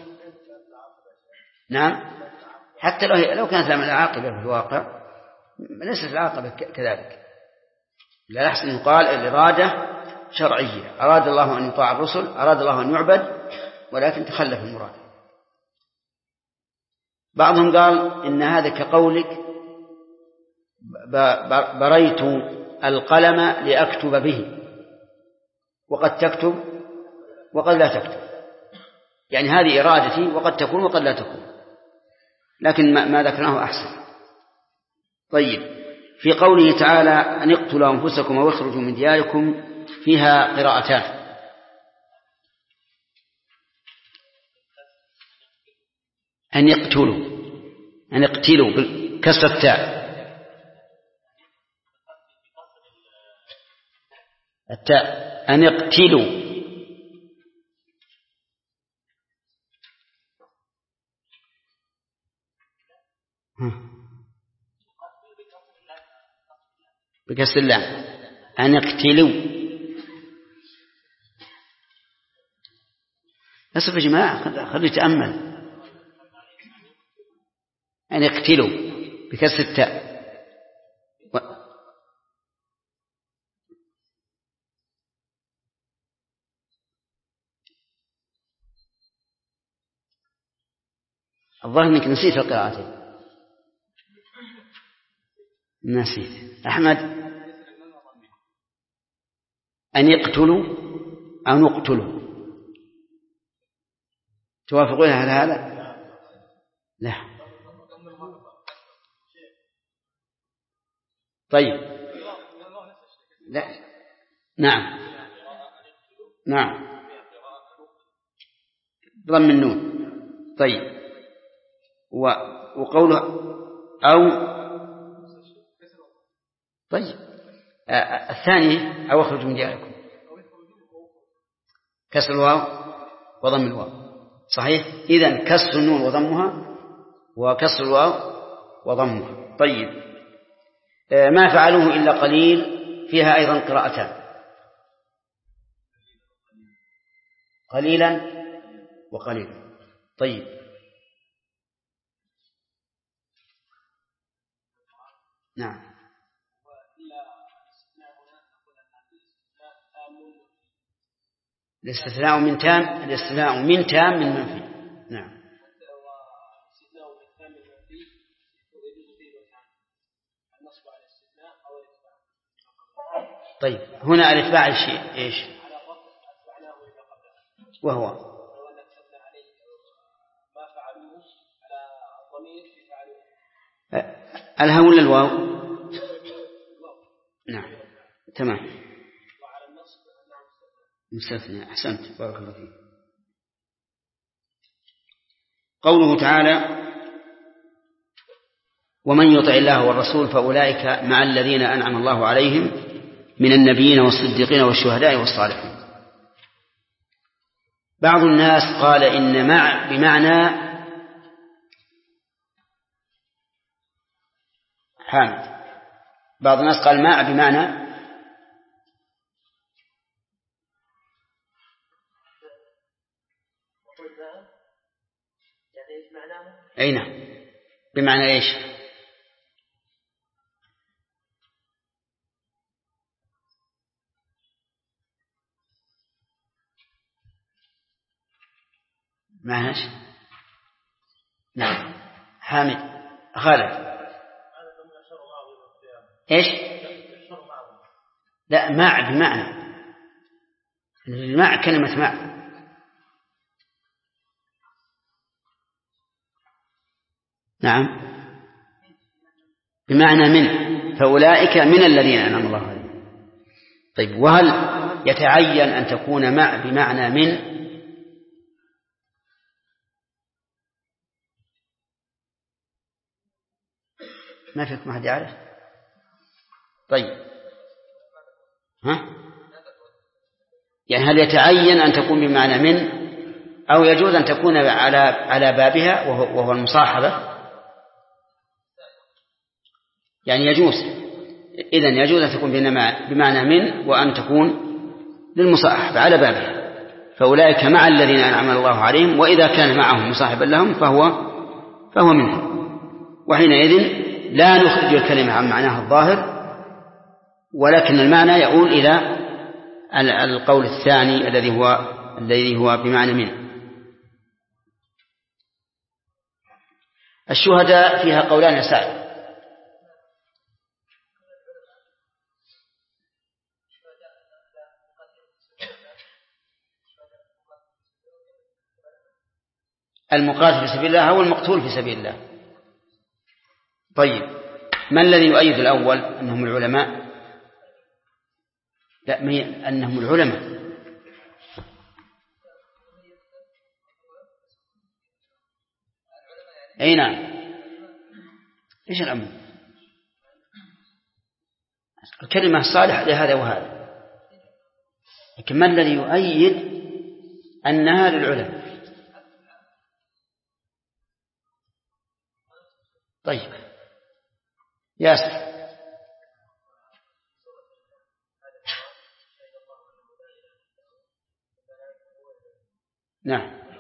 نعم حتى لو كانت لها العاقبة في الواقع ليست العاقبة كذلك، لا يحسن يقال الإرادة شرعية، أراد الله أن يطاع الرسل، أراد الله أن يعبد، ولكن تخلف المراد. بعضهم قال إن هذا كقولك بريت القلم لأكتب به، وقد تكتب وقد لا تكتب، يعني هذه إرادتي وقد تكون وقد لا تكون، لكن ما ذكرناه أحسن. طيب في قوله تعالى أن اقتلوا أنفسكم أو اخرجوا من دياركم فيها قراءتان. أن يقتلوا بكسر التاء، أن يقتلوا بكسر اللام، أن يقتلوا. أصف يا جماعة خلوا يتأمل. أن يقتلوا بكسر التاء الظاهر أنك نسيت القراءة. نسيت أحمد. أن يقتلوا أو نقتلوا، توافقون على هذا؟ لا. طيب لا. نعم نعم ضم النون. طيب وقوله أو طيب الثاني أو اخرج من دياركم كسر الواو وضم الواو صحيح. إذن كسر النون وضمها وكسر الواو وضمها. طيب ما فعلوه إلا قليل فيها أيضا قراءتان، قليلا وقليلا. طيب نعم الاستثناء من تام، الاستثناء من تام من منفي. نعم طيب هنا الإتباع الشيء إيش وهو الها ولا الواو؟ نعم تمام مستثنى. أحسنت بارك الله فيك. قوله تعالى ومن يطع الله والرسول فأولئك مع الذين أنعم الله عليهم من النبيين والصديقين والشهداء والصالحين. بعض الناس قال إن مع بمعنى حامد، بعض الناس قال مع بمعنى أين بمعنى إيش؟ معنى إيش؟ نعم حامد خالد إيش؟ لا مع بمعنى مع كلمة مع نعم بمعنى من، فأولئك من الذين أنعم الله عليهم. طيب وهل يتعين أن تكون مع بمعنى من؟ ما فيكم أحد يعرف؟ طيب يعني هل يتعين أن تكون بمعنى من أو يجوز أن تكون على بابها وهو المصاحبة؟ يعني يجوز، إذن يجوز أن تكون بمعنى من وأن تكون للمصاحبة على بابها، فأولئك مع الذين أنعم الله عليهم، وإذا كان معهم مصاحبا لهم فهو منهم، وحينئذ لا نخرج الكلمة عن معناها الظاهر، ولكن المعنى يقول إلى القول الثاني الذي هو بمعنى من. الشهداء فيها قولان يا سعد. المقاتل في سبيل الله هو المقتول في سبيل الله. طيب ما الذي يؤيد الأول أنهم العلماء؟ لا أنهم العلماء. أي نعم. إيش الأمر؟ الكلمة الصالحة لهذا وهذا، لكن ما الذي يؤيد أنها للعلماء؟ طيب ياسر. نعم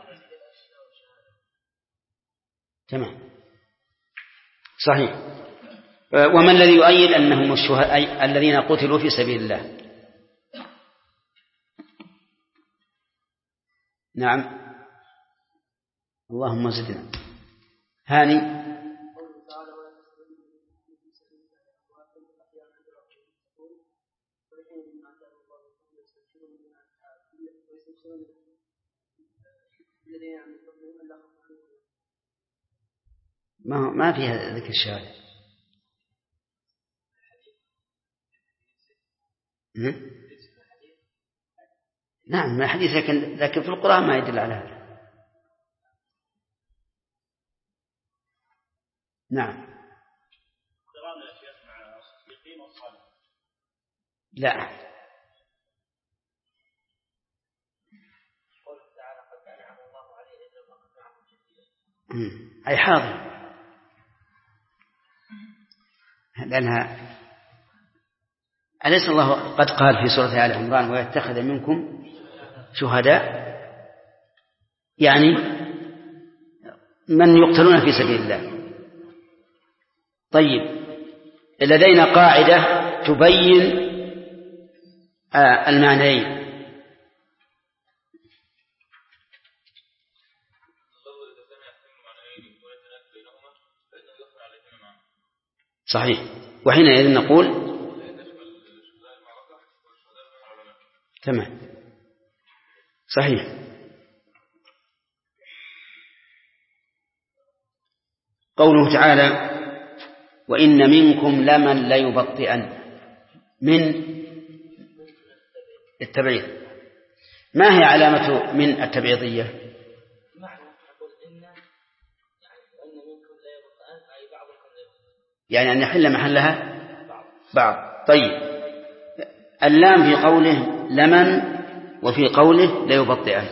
تمام صحيح. وما الذي يؤيد أنهم الشهداء الذين قتلوا في سبيل الله؟ نعم اللهم زدنا. هاني ما فيها ذكر الشهادة. نعم ما حديث، لكن في القرآن ما يدل على هذا. نعم لا أي حاضر، لأنها أليس الله قد قال في سورة آل عمران ويتخذ منكم شهداء، يعني من يقتلون في سبيل الله. طيب لدينا قاعدة تبين المعنيين. صحيح، وحينئذ نقول تمام صحيح. قوله تعالى وإن منكم لمن ليبطئن، من التبعيض. ما هي علامة من التبعيضية؟ يعني أن يحل محلها بعض. طيب اللام في قوله لمن وفي قوله ليبطئن.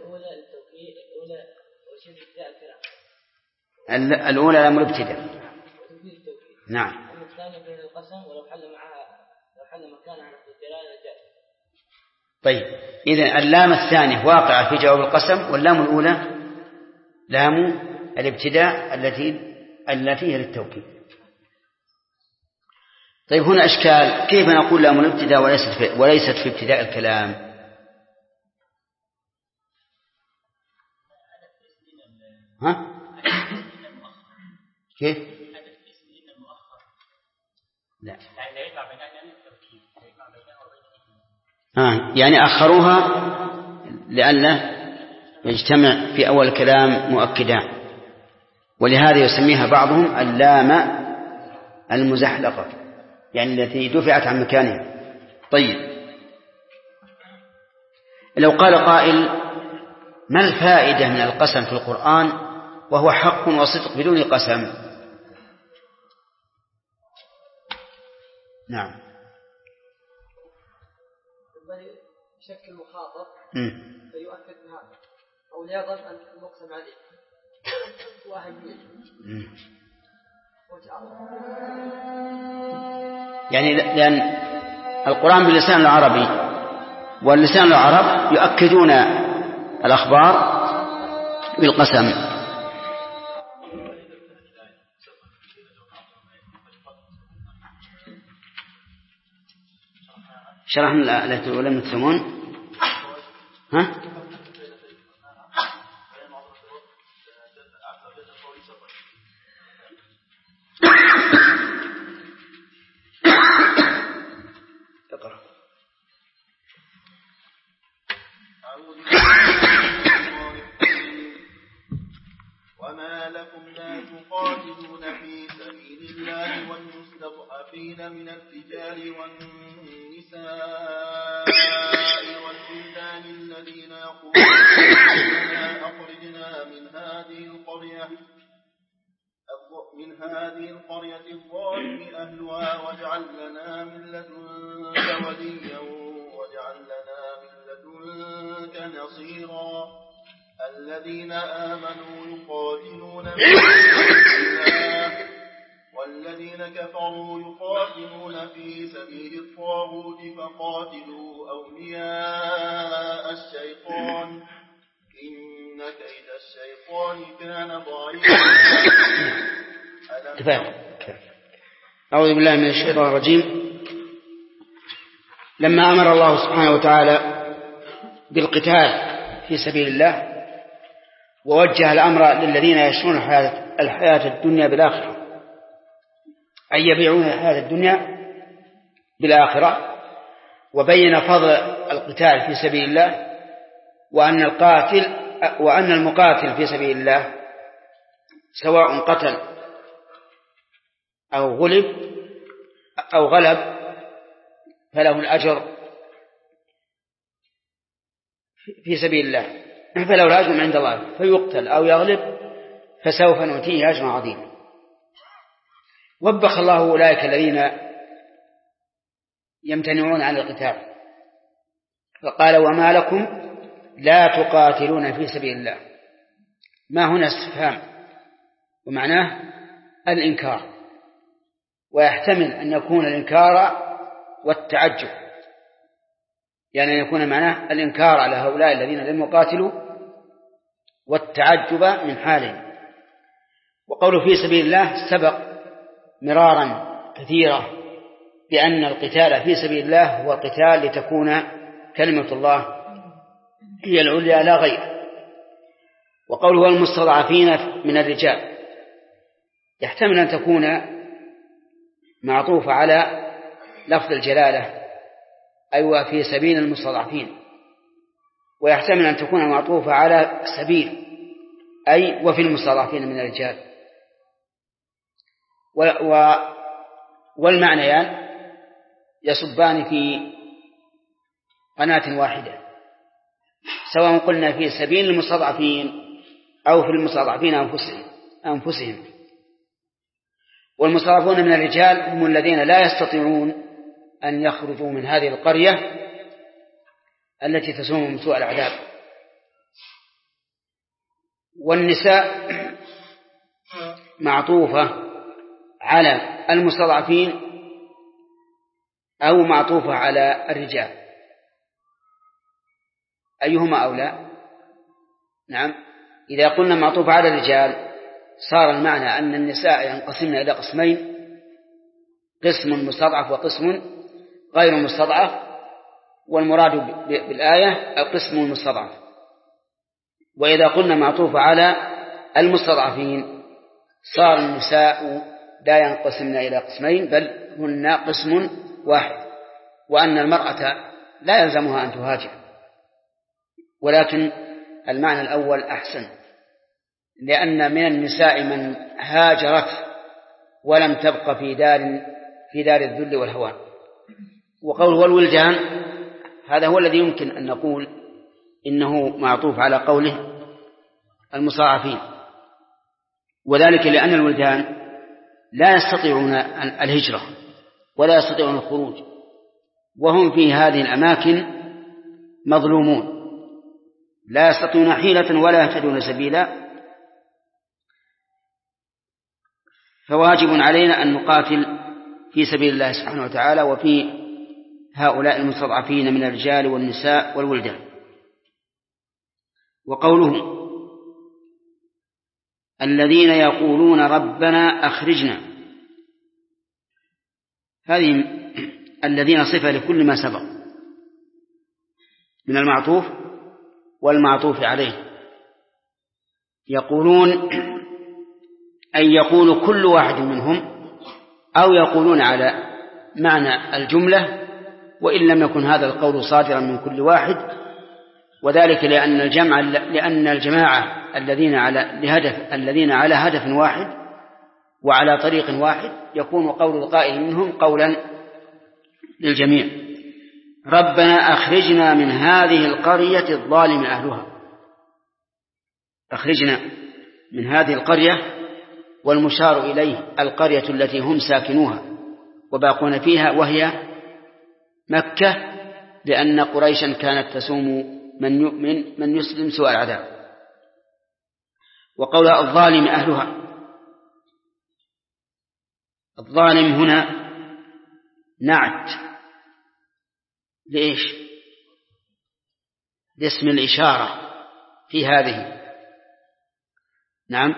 الأولى لام الابتداء. نعم. الثاني بين القسم ولو حل معها لو حل مكانها نحو الدلالة جاء. طيب إذن اللام الثانية واقعة في جواب القسم، واللام الأولى لام الابتداء التي هي للتوكيد. طيب هنا أشكال، كيف نقول لام الابتداء وليست في ابتداء الكلام؟ ها؟ كيف؟ لا. يعني أخروها لئلا يجتمع في أول الكلام مؤكدان، ولهذا يسميها بعضهم اللام المزحلقة، يعني التي دفعت عن مكانها. طيب لو قال قائل ما الفائدة من القسم في القرآن وهو حق وصدق بدون قسم؟ نعم. شك المخاطب فيؤكد بهذا أو ليظن أن المقسم عليه يعني لأن القرآن باللسان العربي واللسان العرب يؤكدون الأخبار بالقسم. شرحنا التي ولم تسمون ها؟ وما لكم لا تقاتلون في سبيل الله والمستضعفين من الرجال والنساء والولدان الذين يقولون أخرجنا من هذه القرية الظالم أهلها واجعل لنا من لدنك وليا واجعل لنا من لدنك نصيرا. الذين آمنوا يقاتلون في سبيل الله والذين كفروا يقاتلون في سبيل الطاغوت فقاتلوا أولياء الشيطان إن كيد الشيطان كان ضعيفا. أعوذ بالله من الشيطان الرجيم. لما أمر الله سبحانه وتعالى بالقتال في سبيل الله ووجه الأمر للذين يشرون الحياة الدنيا بالآخرة، أن يبيعون الحياة الدنيا بالآخرة، وبين فضل القتال في سبيل الله وأن المقاتل في سبيل الله سواء قتل أو غلب فله الأجر في سبيل الله، فله الأجر عند الله، فيقتل أو يغلب فسوف نؤتيه أجرا عظيما. وبخ الله أولئك الذين يمتنعون عن القتال فقال وما لكم لا تقاتلون في سبيل الله. ما هنا استفهام ومعناه الإنكار، ويحتمل أن يكون الإنكار والتعجب، يعني أن يكون معناه الإنكار على هؤلاء الذين لم يقاتلوا والتعجب من حالهم. وقوله في سبيل الله سبق مرارا كثيرا بأن القتال في سبيل الله هو قتال لتكون كلمة الله هي العليا لا غير. وقوله والمستضعفين من الرجال يحتمل أن تكون معطوفة على لفظ الجلالة أيوة في سبيل المستضعفين، ويحتمل أن تكون معطوفة على سبيل أي وفي المستضعفين من الرجال، والمعنيان يصبان في قناة واحدة، سواء قلنا في سبيل المستضعفين أو في المستضعفين أنفسهم. والمستضعفون من الرجال هم الذين لا يستطيعون أن يخرجوا من هذه القرية التي تسومهم سوء العذاب. والنساء معطوفة على المستضعفين أو معطوفة على الرجال، أيهما أولى؟ نعم، إذا قلنا معطوفة على الرجال صار المعنى أن النساء ينقسمن إلى قسمين، قسم مستضعف وقسم غير مستضعف، والمراد بالآية القسم المستضعف. وإذا قلنا معطوفة على المستضعفين صار النساء لا ينقسمن إلى قسمين بل هن قسم واحد، وأن المرأة لا يلزمها أن تهاجر، ولكن المعنى الأول أحسن، لأن من النساء من هاجرت ولم تبق في دار الذل والهوان. وقول والولدان هذا هو الذي يمكن أن نقول إنه معطوف على قوله المستضعفين، وذلك لأن الولدان لا يستطيعون الهجرة ولا يستطيعون الخروج، وهم في هذه الأماكن مظلومون لا يستطيعون حيلة ولا يهتدون سبيلا، فواجب علينا أن نقاتل في سبيل الله سبحانه وتعالى وفي هؤلاء المستضعفين من الرجال والنساء والولدان. وقوله الذين يقولون ربنا أخرجنا، هذه الذين صفة لكل ما سبق من المعطوف والمعطوف عليه. يقولون أن يقول كل واحد منهم، أو يقولون على معنى الجملة وإن لم يكن هذا القول صادرا من كل واحد، وذلك لأن الجماعة الذين على هدف واحد وعلى طريق واحد يكون قول القائل منهم قولا للجميع. ربنا أخرجنا من هذه القرية الظالم أهلها، أخرجنا من هذه القرية، والمشار إليه القرية التي هم ساكنوها وباقون فيها وهي مكة، لأن قريشا كانت تسوم من يؤمن من يسلم سوء العذاب. وقول الظالم أهلها، الظالم هنا نعت لإيش؟ لاسم الإشارة في هذه، نعم،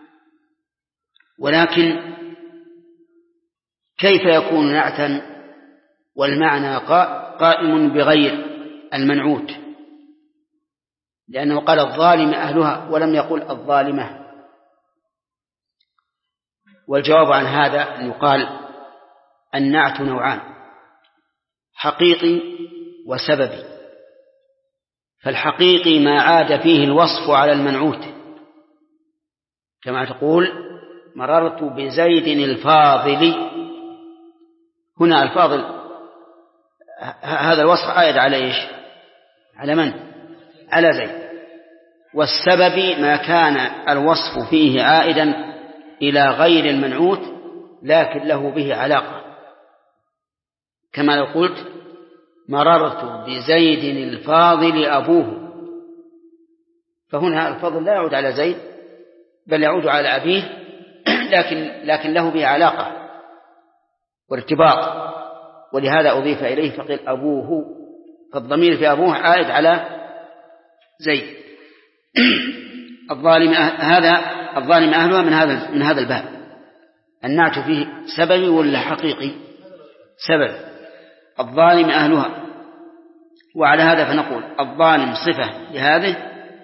ولكن كيف يكون نعتا والمعنى قائم بغير المنعوت؟ لأنه قال الظالم أهلها ولم يقل الظالمة. والجواب عن هذا أن يقال النعت نوعان، حقيقي وسببي. فالحقيقي ما عاد فيه الوصف على المنعوت، كما تقول مررت بزيد الفاضل، هنا الفاضل هذا الوصف عائد على إيش؟ على من؟ على زيد. والسبب ما كان الوصف فيه عائدا إلى غير المنعوت لكن له به علاقة، كما لو قلت مررت بزيد الفاضل أبوه، فهنا الفضل لا يعود على زيد بل يعود على أبيه، لكن له به علاقة وارتباط، ولهذا أضيف إليه فقيل أبوه، فالضمير في أبوه عائد على زيد. الظالم أهلها من هذا الباب. النعت فيه سببي ولا حقيقي؟ سبب. الظالم أهلها، وعلى هذا فنقول الظالم صفة لهذه،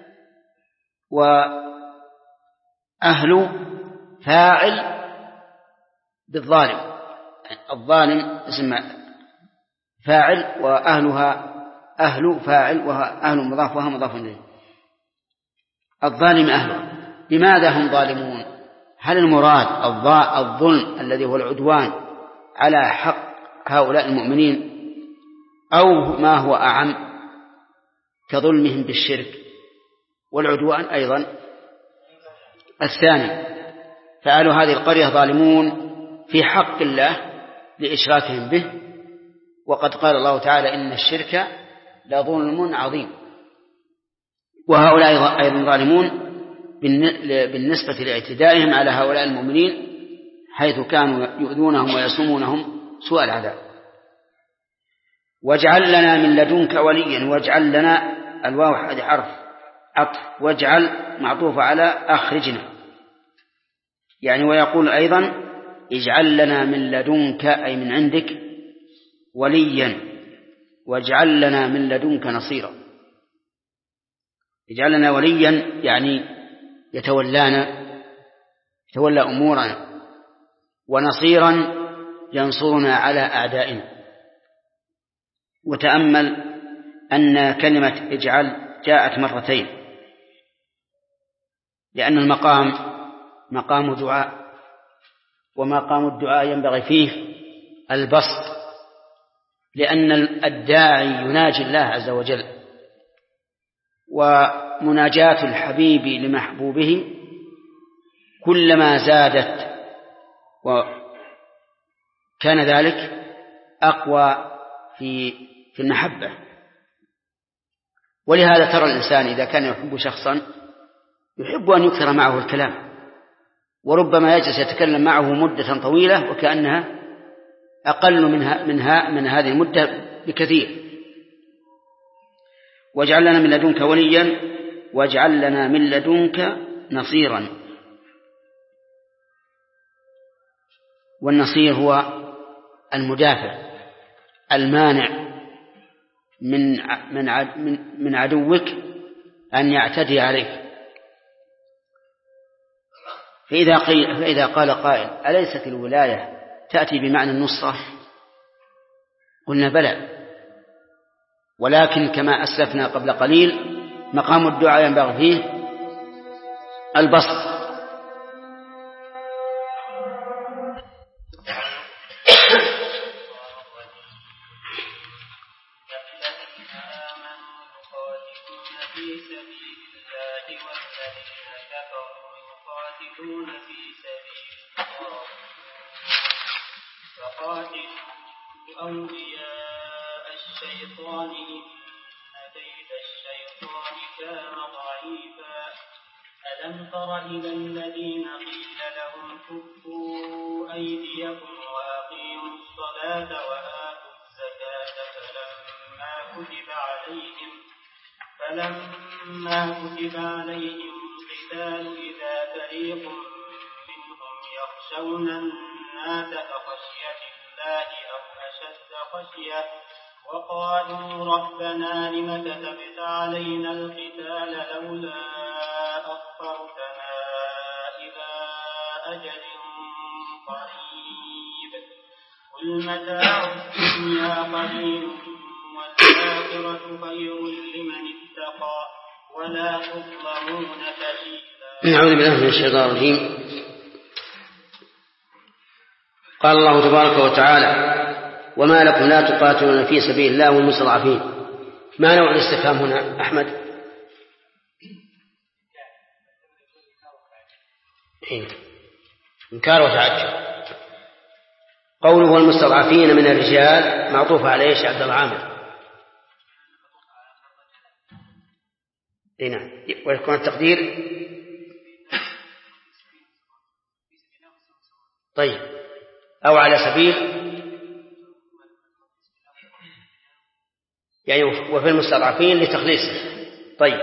وأهل فاعل بالظالم، الظالم اسم فاعل وأهلها أهل فاعل وأهل مضاف وها مضاف إليه. الظالم أهلها، لماذا هم ظالمون؟ هل المراد الظلم الذي هو العدوان على حق هؤلاء المؤمنين، أو ما هو أعم كظلمهم بالشرك والعدوان أيضا الثاني؟ فأهل هذه القرية ظالمون في حق الله لإشراكهم به. وقد قال الله تعالى إن الشرك لظلم عظيم. وهؤلاء أيضا ظالمون بالنسبة لاعتدائهم على هؤلاء المؤمنين حيث كانوا يؤذونهم ويسومونهم سوء العذاب. واجعل لنا من لدنك وليا. واجعل لنا الواو هذه حرف عطف، واجعل معطوف على أخرجنا، يعني ويقول أيضا اجعل لنا من لدنك أي من عندك وليا، واجعل لنا من لدنك نصيرا. اجعل لنا وليا يعني يتولانا، يتولى أمورنا، ونصيرا ينصرنا على أعدائنا. وتأمل أن كلمة اجعل جاءت مرتين، لأن المقام مقام دعاء، ومقام الدعاء ينبغي فيه البسط، لأن الداعي يناجي الله عز وجل، ومناجاة الحبيب لمحبوبه كلما زادت وكان ذلك أقوى في المحبة. ولهذا ترى الإنسان إذا كان يحب شخصا يحب أن يكثر معه الكلام، وربما يجلس يتكلم معه مدة طويلة وكأنها أقل من هذه المدة بكثير. واجعل لنا من لدنك وليا واجعل لنا من لدنك نصيرا. والنصير هو المدافع المانع من عدوك أن يعتدي عليك. فإذا قال قائل أليست الولاية تأتي بمعنى النصرة؟ قلنا بلى، ولكن كما أسلفنا قبل قليل مقام الدعاء ينبغي فيه البسط. أولياء الشيطان إن كيد الشيطان كان ضعيفا. ألم تر إلى الذين قيل لهم كفوا أيديكم وأقيموا الصلاة وآتوا الزكاة فلما كتب عليهم القتال إذا فريق منهم يخشون الناس كخشية الله أو أشد خشية وقالوا ربنا لم كتبت علينا القتال لولا أخرتنا إلى أجل قريب قل متاع الدنيا قليل والآخرة خير لمن اتقى ولا تظلمون فتيلا. نعوذ بالله من الشيطان الرجيم. قال الله تبارك وتعالى وما لكم لا تقاتلون في سبيل الله والمستضعفين. ما نوع الاستفهام هنا أحمد؟ إنكار وتعجب. قوله والمستضعفين من الرجال معطوف على ايش عبد الله عامر؟ نعم. ويكون التقدير طيب أو على سبيل يعني وفي المستضعفين لتخليصه. طيب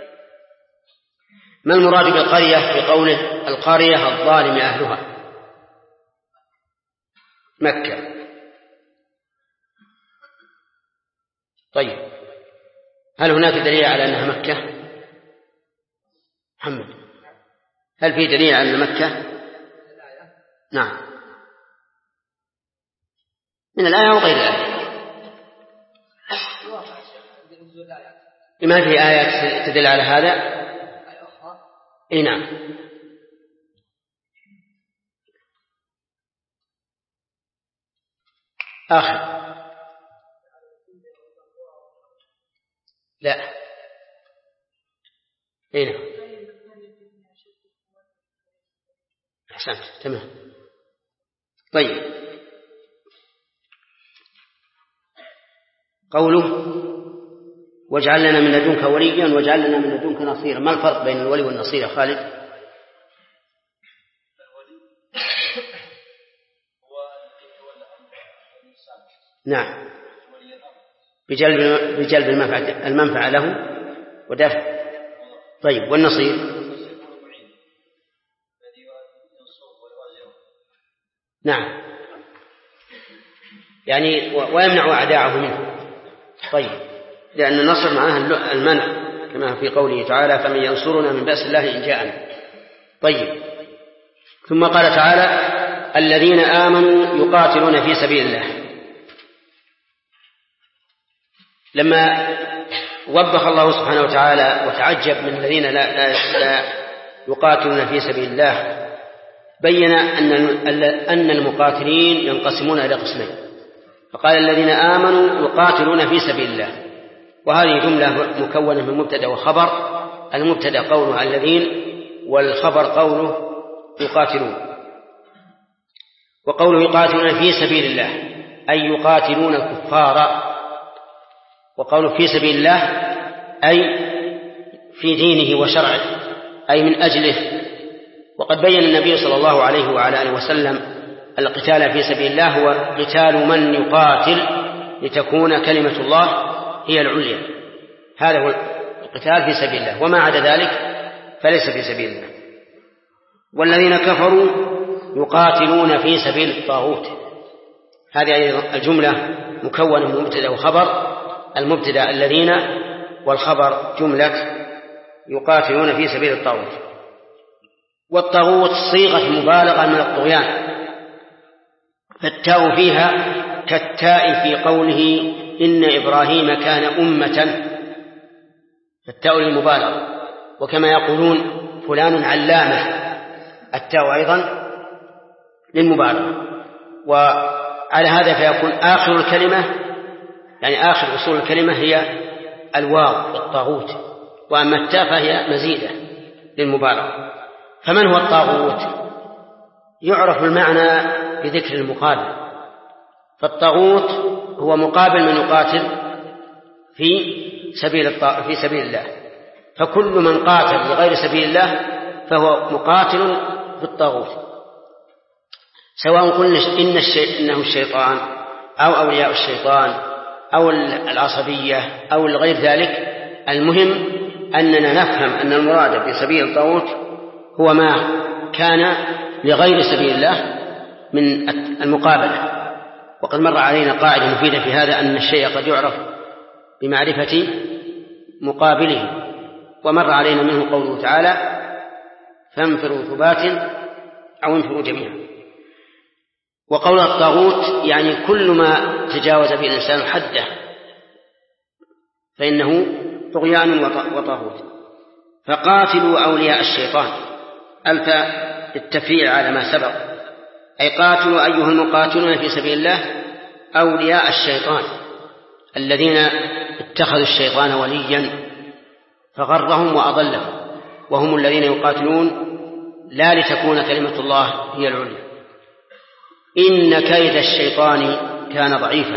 ما المراد بالقرية في قوله القرية الظالم أهلها؟ مكة. طيب هل هناك دليل على أنها مكة؟ محمد هل في دليل على أن مكة؟ نعم من الآية وغير الآية. ما في آيات تدل على هذا؟ إيه نعم. آخر لا إيه نعم. أحسنت تمام. طيب، قوله واجعل لنا من لدنك وليا واجعل لنا من لدنك نصيرا، ما الفرق بين الولي والنصير يا خالد؟ نعم، بجلب المنفعة له ودفع. طيب، والنصير؟ نعم، يعني ويمنع أعداءه منه. طيب، لأن النصر معناها المنع كما في قوله تعالى فمن ينصرنا من بأس الله إن جاءنا. طيب، ثم قال تعالى الذين آمنوا يقاتلون في سبيل الله. لما وبخ الله سبحانه وتعالى وتعجب من الذين لا يقاتلون في سبيل الله، بين أن المقاتلين ينقسمون إلى قسمين، فقال الذين آمنوا يقاتلون في سبيل الله، وهذه جملة مكونة من مبتدأ وخبر. المبتدأ قوله الذين، والخبر قوله يقاتلون. وقوله يقاتلون في سبيل الله أي يقاتلون الكفار، وقوله في سبيل الله أي في دينه وشرعه، أي من أجله. وقد بين النبي صلى الله عليه وعلى آله وسلم القتال في سبيل الله هو قتال من يقاتل لتكون كلمة الله هي العليا، هذا هو القتال في سبيل الله، وما عدا ذلك فليس في سبيل الله. والذين كفروا يقاتلون في سبيل الطاغوت، هذه الجملة مكونة من مبتدأ وخبر. المبتدأ الذين، والخبر جملة يقاتلون في سبيل الطاغوت. والطاغوت صيغة مبالغة من الطغيان، فالتاء فيها كالتاء في قوله إن إبراهيم كان أمة، فالتاء للمبالغة. وكما يقولون فلان علامة، التاء أيضا للمبالغة. وعلى هذا فيكون آخر الكلمة، يعني آخر أصول الكلمة هي الواو والطاغوت، وأما التاء فهي مزيدة للمبالغة. فمن هو الطاغوت؟ يعرف المعنى بذكر المقابل، فالطاغوت هو مقابل من يقاتل في سبيل الله، فكل من قاتل لغير سبيل الله فهو مقاتل بالطاغوت، سواء قلنا إنه الشيطان أو أولياء الشيطان أو العصبية أو غير ذلك. المهم أننا نفهم أن المراد بسبيل الطاغوت هو ما كان لغير سبيل الله من المقابلة. وقد مر علينا قاعدة مفيدة في هذا، أن الشيء قد يعرف بمعرفة مقابله، ومر علينا منه قوله تعالى فانفروا ثبات أو انفروا جميعا. وقول الطاغوت يعني كل ما تجاوز به الإنسان حده فإنه طغيان وطاغوت. فقاتلوا أولياء الشيطان، ألف التفريع على ما سبق، أي قاتلوا أيها المقاتلون في سبيل الله أولياء الشيطان الذين اتخذوا الشيطان وليا فغرهم وأضلهم، وهم الذين يقاتلون لا لتكون كلمة الله هي العليا. إن كيد الشيطان كان ضعيفا.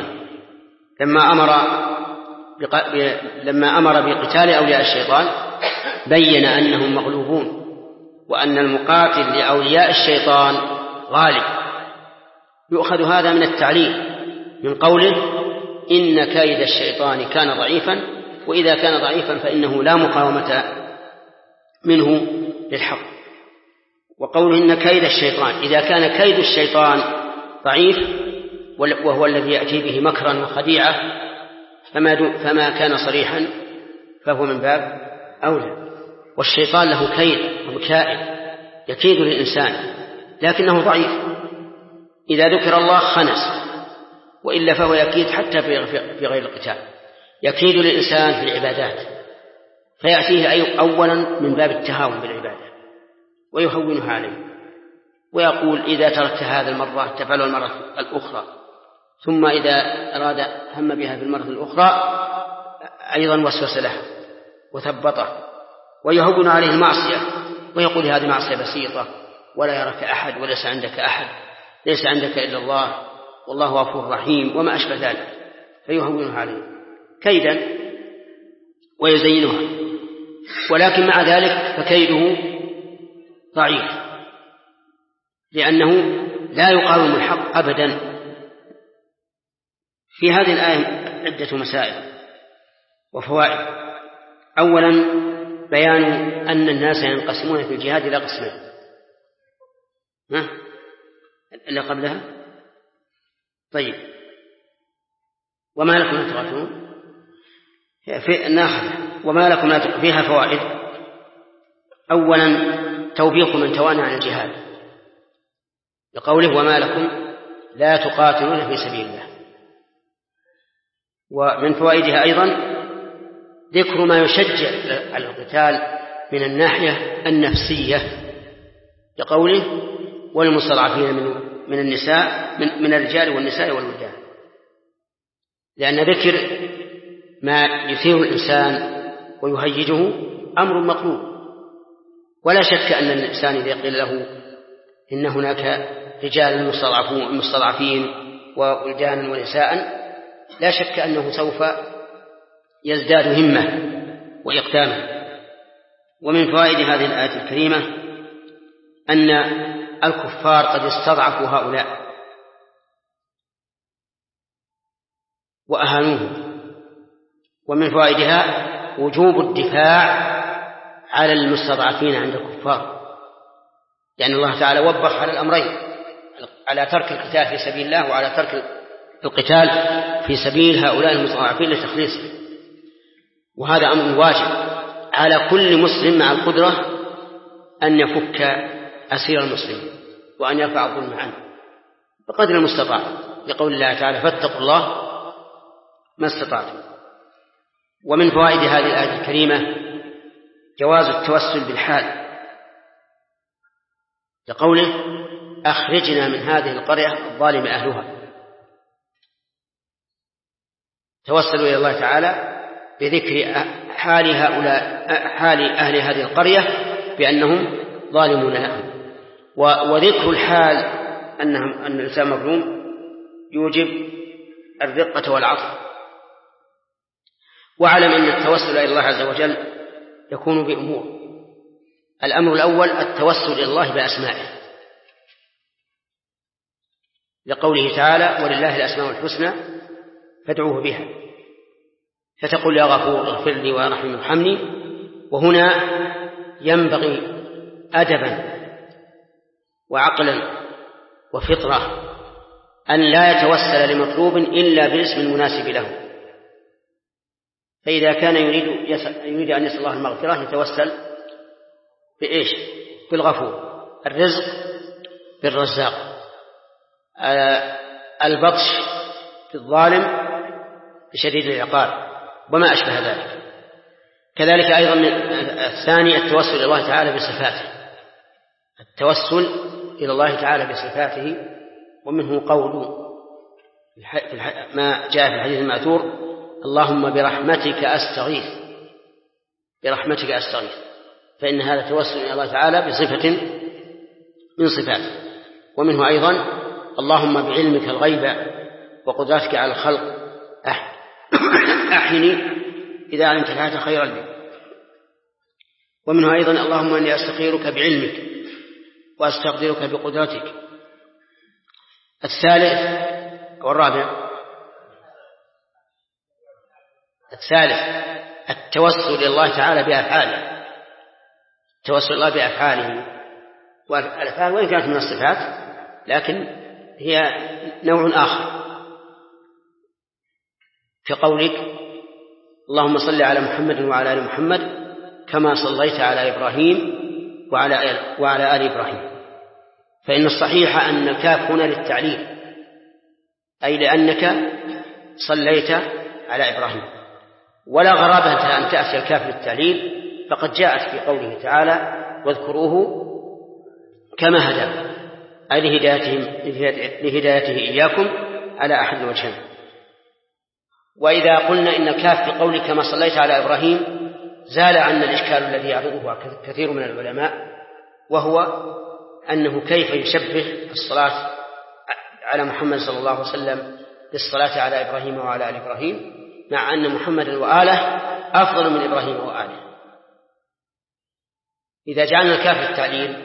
لما أمر بقتال أولياء الشيطان بين أنهم مغلوبون، وأن المقاتل لأولياء الشيطان غالب. يؤخذ هذا من التعليل من قوله إن كيد الشيطان كان ضعيفا، وإذا كان ضعيفا فإنه لا مقاومة منه للحق. وقوله إن كيد الشيطان، إذا كان كيد الشيطان ضعيف وهو الذي يأتي به مكرا وخديعة فما كان صريحا فهو من باب أولى. والشيطان له كيد ومكائد يكيد للإنسان لكنه ضعيف، إذا ذكر الله خنس، وإلا فهو يكيد حتى في غير القتال، يكيد للإنسان في العبادات فيأتيه أولا من باب التهاون بالعبادة ويهونها عليه، ويقول إذا تركت هذا المرة تفعل المرة الأخرى، ثم إذا أراد هم بها في المرة الأخرى أيضا وسوس له وثبطه ويهون عليه المعصية، ويقول هذه معصية بسيطة ولا يراك أحد وليس عندك أحد، ليس عندك إلا الله والله غفور رحيم وما أشبه ذلك، فيهونها عليه كيدا ويزينها، ولكن مع ذلك فكيده ضعيف لأنه لا يقاوم الحق أبدا. في هذه الآية عدة مسائل وفوائد. أولا بيان أن الناس ينقسمون في الجهاد إلى قسمين. اللي قبلها طيب وما لكم لا تقاتلون في الناخذ وما لكم لا فيها فوائد. أولا توبيخ من توانى عن الجهاد لقوله وما لكم لا تقاتلون في سبيل الله. ومن فوائدها أيضا ذكر ما يشجع على القتال من الناحية النفسية لقوله والمستضعفين من النساء من الرجال والنساء والولدان، لأن ذكر ما يثير الإنسان ويهيجه أمر مطلوب. ولا شك أن الإنسان إذا قيل له إن هناك رجال مستضعفين وولدان ونساء لا شك أنه سوف يزداد همة وإقداما. ومن فوائد هذه الآية الكريمة أن الكفار قد استضعفوا هؤلاء وأهانوهم. ومن فوائدها وجوب الدفاع على المستضعفين عند الكفار، لأن الله تعالى وبخ على الأمرين، على ترك القتال في سبيل الله وعلى ترك القتال في سبيل هؤلاء المستضعفين لتخليصهم. وهذا أمر واجب على كل مسلم مع القدرة أن يفك أسير المسلمين وأن يرفع الظلم عنه بقدر المستطاع، لقول الله تعالى فاتقوا الله ما استطعتم. ومن فوائد هذه الآية الكريمة جواز التوسل بالحال لقوله أخرجنا من هذه القرية الظالم أهلها. توسلوا إلى الله تعالى بذكر حال أهل هذه القرية بأنهم ظالمون لهم. وذكر الحال أن الإنسان مظلوم يوجب الرقة والعطف. واعلم أن التوسل إلى الله عز وجل يكون بأمور. الأمر الأول التوسل إلى الله بأسمائه لقوله تعالى ولله الأسماء الحسنى فادعوه بها، فتقول يا غفور اغفر لي وارحمني وارحمني. وهنا ينبغي أدبا وعقلا وفطرة أن لا يتوسل لمطلوب إلا بالاسم المناسب له. فإذا كان يريد أن يسأل الله المغفرة يتوسل بإيش؟ بالغفور. الرزق بالرزاق. البطش بالظالم بشديد العقاب وما أشبه ذلك. كذلك أيضا الثاني التوسل إلى الله تعالى بصفاته، التوسل إلى الله تعالى بصفاته. ومنه قول ما جاء في الحديث المأثور اللهم برحمتك أستغيث، برحمتك أستغيث، فإن هذا توسل إلى الله تعالى بصفة من صفاته. ومنه أيضا اللهم بعلمك الغيب وقدرتك على الخلق أحيني إذا علمت الحياة خيرا لي. ومنه أيضا اللهم أني أستخيرك بعلمك وأستقدرك بقدرتك. الثالث والرابع التوسل إلى الله تعالى بأفعاله، التوسل الله بأفعاله. والأفعال وإن كانت من الصفات لكن هي نوع آخر، في قولك اللهم صل على محمد وعلى آل محمد كما صليت على إبراهيم وعلى آل إبراهيم. فإن الصحيح أن الكاف هنا للتعليل، أي لأنك صليت على إبراهيم، ولا غرابة أن تأتي الكاف للتعليل، فقد جاءت في قوله تعالى واذكروه كما هداكم، أي لهدايته إياكم على أحد الوجهين. وإذا قلنا إن الكاف في قوله كما صليت على إبراهيم زال عنا الإشكال الذي يعرضه كثير من العلماء، وهو أنه كيف يشبه الصلاة على محمد صلى الله عليه وسلم بالصلاة على إبراهيم وعلى آل إبراهيم، مع أن محمد وآله أفضل من إبراهيم وآله. إذا جعلنا الكاف التعليل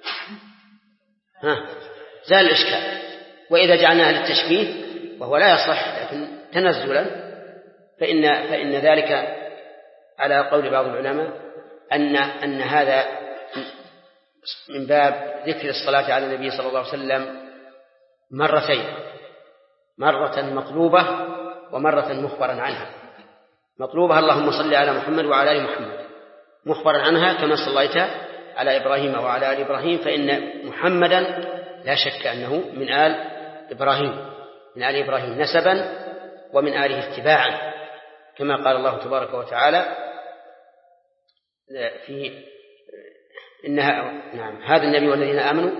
زال الإشكال، وإذا جعلناها للتشبيه وهو لا يصح لكن تنزلا فإن ذلك على قول بعض العلماء أن هذا من باب ذكر الصلاة على النبي صلى الله عليه وسلم مرتين، مرة مطلوبة ومرة مخبرا عنها. مطلوبة اللهم صل على محمد وعلى آل محمد، مخبرا عنها كما صليت على إبراهيم وعلى آل إبراهيم، فإن محمدا لا شك أنه من آل إبراهيم، من آل إبراهيم نسبا ومن آله اتباعا، كما قال الله تبارك وتعالى في نعم هذا النبي والذين آمنوا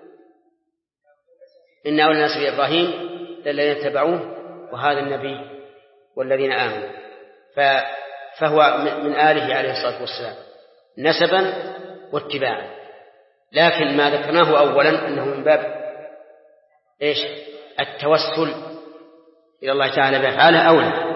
إن أولى الناس بإبراهيم الذين اتبعوه وهذا النبي والذين آمنوا، فهو من آله عليه الصلاة والسلام نسبا واتباعا. لكن ما ذكرناه أولا أنه من باب إيش؟ التوسل إلى الله تعالى بأفعاله أولى.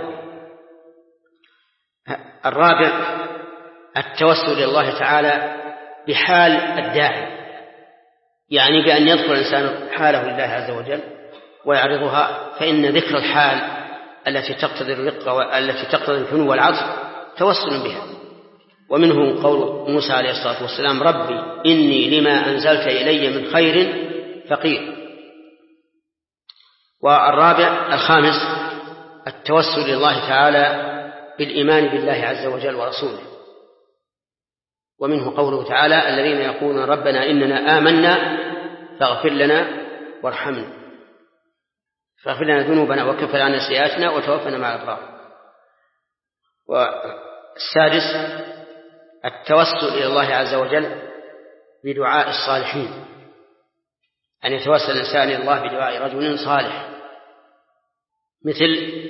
الرابع التوسل إلى الله تعالى بحال الداعي، يعني بأن يذكر الإنسان حاله لله عز وجل ويعرضها، فإن ذكر الحال التي تقتضي الرقة والتي تقتضي الفنو والعطف توسل بها. ومنه قول موسى عليه الصلاة والسلام ربي إني لما أنزلت إلي من خير فقير. الخامس التوسل إلى الله تعالى بالإيمان بالله عز وجل ورسوله، ومنه قوله تعالى الذين يقولون ربنا إننا آمنا فاغفر لنا وارحمنا، فاغفر لنا ذنوبنا وكفر عنا سيئاتنا وتوفنا مع الأبرار. والسادس التوسل إلى الله عز وجل بدعاء الصالحين، أن يتوسل الإنسان إلى الله بدعاء رجل صالح، مثل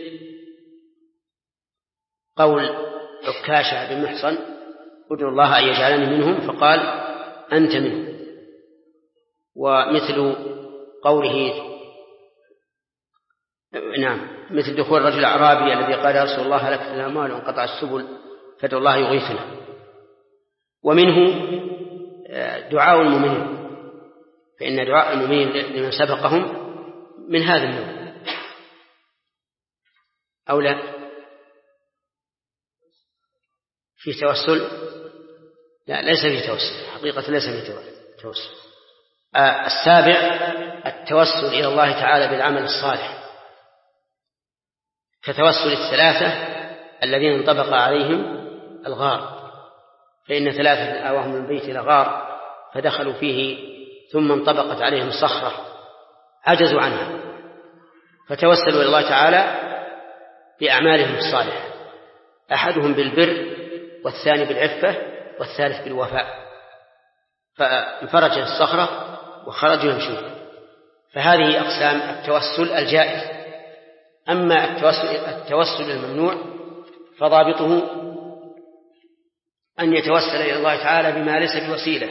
قول عكاشة بن محصن ادعو الله أن يجعلني منهم فقال أنت منهم. ومثل قوله مثل دخول الرجل الأعرابي الذي قال يا رسول الله هلكت الأموال وانقطع السبل فادعو الله يغيثنا. ومنه دعاء المؤمنين، فإن دعاء المؤمنين لمن سبقهم من هذا النوع أو لا؟ في توسل؟ لا، ليس في توسل، حقيقة ليس في توسل. السابع التوسل إلى الله تعالى بالعمل الصالح، كتوسل الثلاثة الذين انطبق عليهم الغار، فإن ثلاثة آواهم من البيت إلى غار فدخلوا فيه ثم انطبقت عليهم الصخرة عجزوا عنها، فتوسلوا إلى الله تعالى بأعمالهم الصالحة، أحدهم بالبر والثاني بالعفة والثالث بالوفاء، فانفرجت الصخرة وخرجوا يمشون. فهذه أقسام التوسل الجائز. أما التوسل الممنوع فضابطه أن يتوسل إلى الله تعالى بما ليس بوسيلة،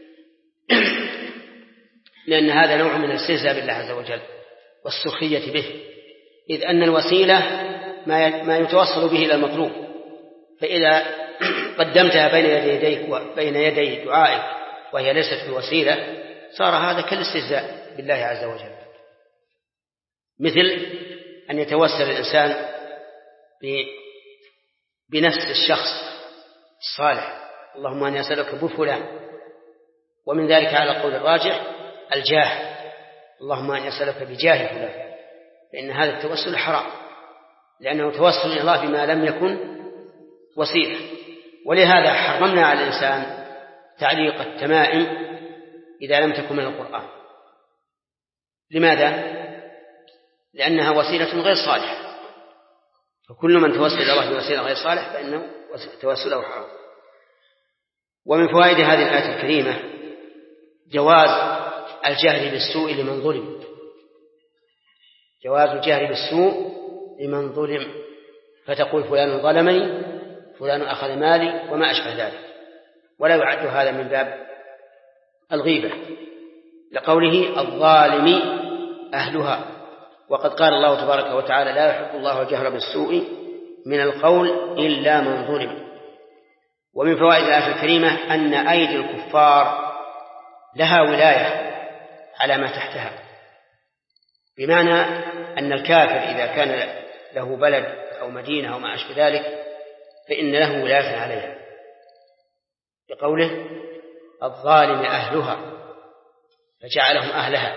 لأن هذا نوع من الاستهزاء بالله عز وجل والسخرية به، إذ أن الوسيلة ما يتوصل به إلى المطلوب، فإذا قدمتها بين يدي دعائك وهي ليست بوسيلة صار هذا كالاستهزاء بالله عز وجل. مثل أن يتوسل الإنسان بنفس الشخص الصالح، اللهم أني أسألك بفلان، ومن ذلك على قول الراجح الجاه، اللهم أني أسألك بجاه فلان، فإن هذا التوسل حرام، لأنه توسل إلى الله بما لم يكن وسيلة. ولهذا حرمنا على الإنسان تعليق التمائم إذا لم تكن من القرآن. لماذا؟ لأنها وسيلة غير صالحة، فكل من توسل إلى الله بوسيلة غير صالح فإنه توسله حرام. ومن فوائد هذه الآية الكريمة جواز الجهر بالسوء لمن ظلم، جواز الجهر بالسوء لمن ظلم، فتقول فلان ظلمني، فلان أخذ مالي وما أشبه ذلك، ولا يعد هذا من باب الغيبة، لقوله الظالم أهلها. وقد قال الله تبارك وتعالى: لا يحب الله الجهر بالسوء من القول إلا من ظلم. ومن فوائد الآية الكريمة أن أيدي الكفار لها ولاية على ما تحتها، بمعنى أن الكافر إذا كان له بلد أو مدينة أو ما أشبه ذلك فإن له ولاية عليها، بقوله: الظالم أهلها، فجعلهم أهلها.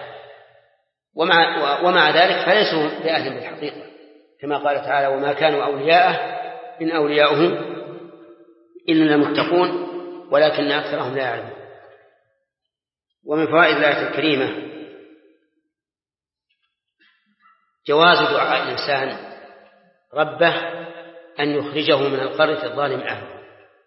ومع ذلك فليسوا بأهل بالحقيقة، كما قال تعالى: وما كانوا أولياءه إن أولياؤه إلا المتقون ولكن أكثرهم لا يعلمون. ومن فوائد الآية الكريمة جواز دعاء الإنسان ربه أن يخرجه من القرية الظالم أهله،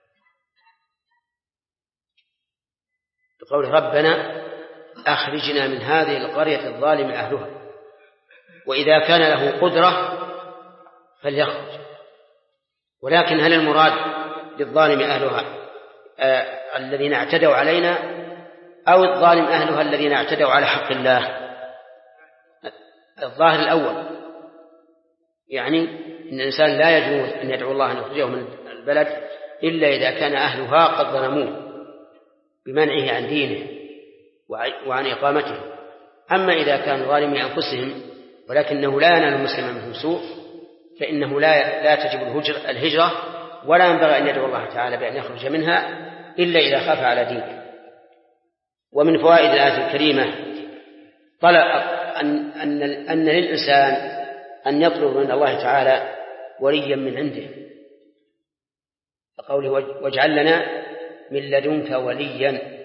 بقول: ربنا أخرجنا من هذه القرية الظالم أهلها. وإذا كان له قدرة فليخرج. ولكن هل المراد بالظالم أهلها الذين اعتدوا علينا أو الظالم أهلها الذين اعتدوا على حق الله؟ الظاهر الأول، يعني أن الإنسان لا يجوز أن يدعو الله أن يخرجه من البلد إلا إذا كان أهلها قد ظلموه بمنعه عن دينه وعن إقامته. أما إذا كانوا ظالمي أنفسهم ولكنه لا ينال المسلم منهم سوء فإنه لا تجب الهجرة، ولا ينبغي أن يدعو الله تعالى بأن يخرج منها إلا إذا خاف على دينه. ومن فوائد الآية الكريمة طلب أن للإنسان أن يطلب من الله تعالى وليا من عنده، قوله: واجعل لنا من لدنك وليا.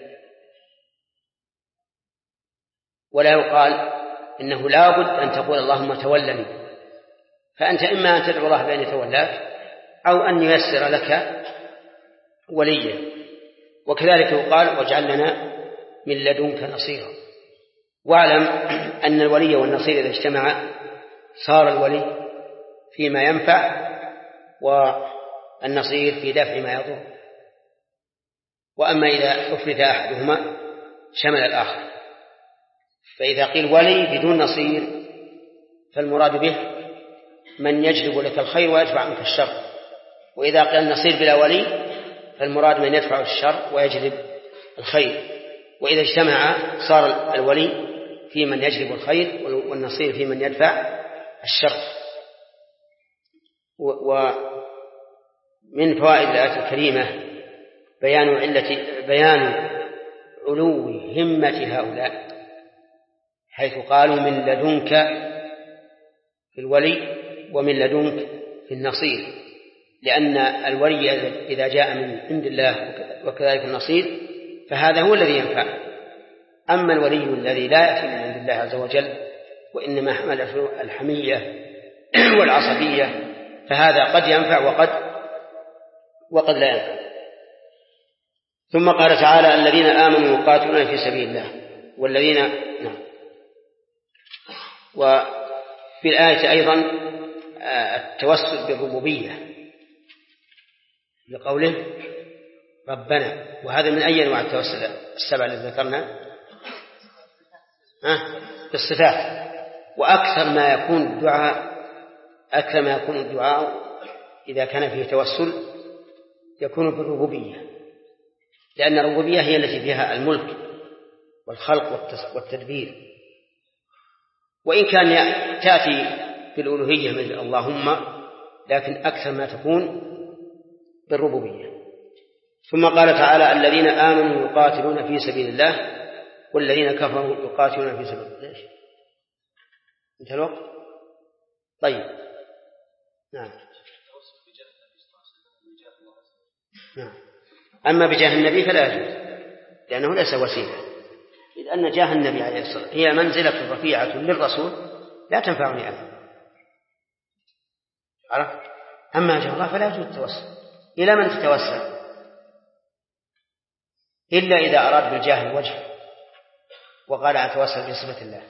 ولا يقال إنه لا بد أن تقول: اللهم تولني، فأنت إما أن تدعو الله بأن يتولاك أو أن ييسر لك وليا. وكذلك يقال: واجعل لنا من لدنك نصيرا. واعلم أن الولي والنصير إذا اجتمعا صار الولي فيما ينفع والنصير في دفع ما يضر. وأما إذا أفرد أحدهما شمل الآخر. فإذا قيل ولي بدون نصير فالمراد به من يجلب لك الخير ويدفع عنك الشر، وإذا قيل نصير بلا ولي فالمراد من يدفع الشر ويجلب الخير. وإذا اجتمع صار الولي في من يجلب الخير والنصير في من يدفع الشر. ومن فوائد الآية الكريمة بيان علو همة هؤلاء، حيث قالوا: من لدنك في الولي ومن لدنك في النصير، لأن الولي إذا جاء من عند الله وكذلك النصير فهذا هو الذي ينفع. أما الولي الذي لا يأتي من عند الله عز وجل وإنما حمل الحمية والعصبية فهذا قد ينفع وقد لا ينفع. ثم قال تعالى: الذين آمنوا يقاتلون في سبيل الله والذين وفي الآية أيضا التوسل بالربوبية لقوله: ربنا. وهذا من أي أنواع التوسل السبع التي ذكرنا؟ بالصفات. وأكثر ما يكون الدعاء إذا كان فيه توسل يكون بالربوبية، لأن الربوبية هي التي فيها الملك والخلق والتدبير. وإن كان تأتي بالألوهية مثل اللهم، لكن أكثر ما تكون بالربوبية. ثم قال تعالى: الذين آمنوا يقاتلون في سبيل الله والذين كفروا يقاتلون في سبيل الله. ليش؟ انتهى الوقت؟ طيب. نعم. أما بجاه النبي فلا يجوز، لأنه ليس وسيلة، إذ أن جاه النبي عليه الصلاة والسلام هي منزلة رفيعة للرسول لا تنفعني أنا. عرفت؟ أما جاه الله فلا يجوز التوسل. إلى من تتوسل؟ إلا إذا أراد بالجاه الوجه وقال أتوسل بصفة الله.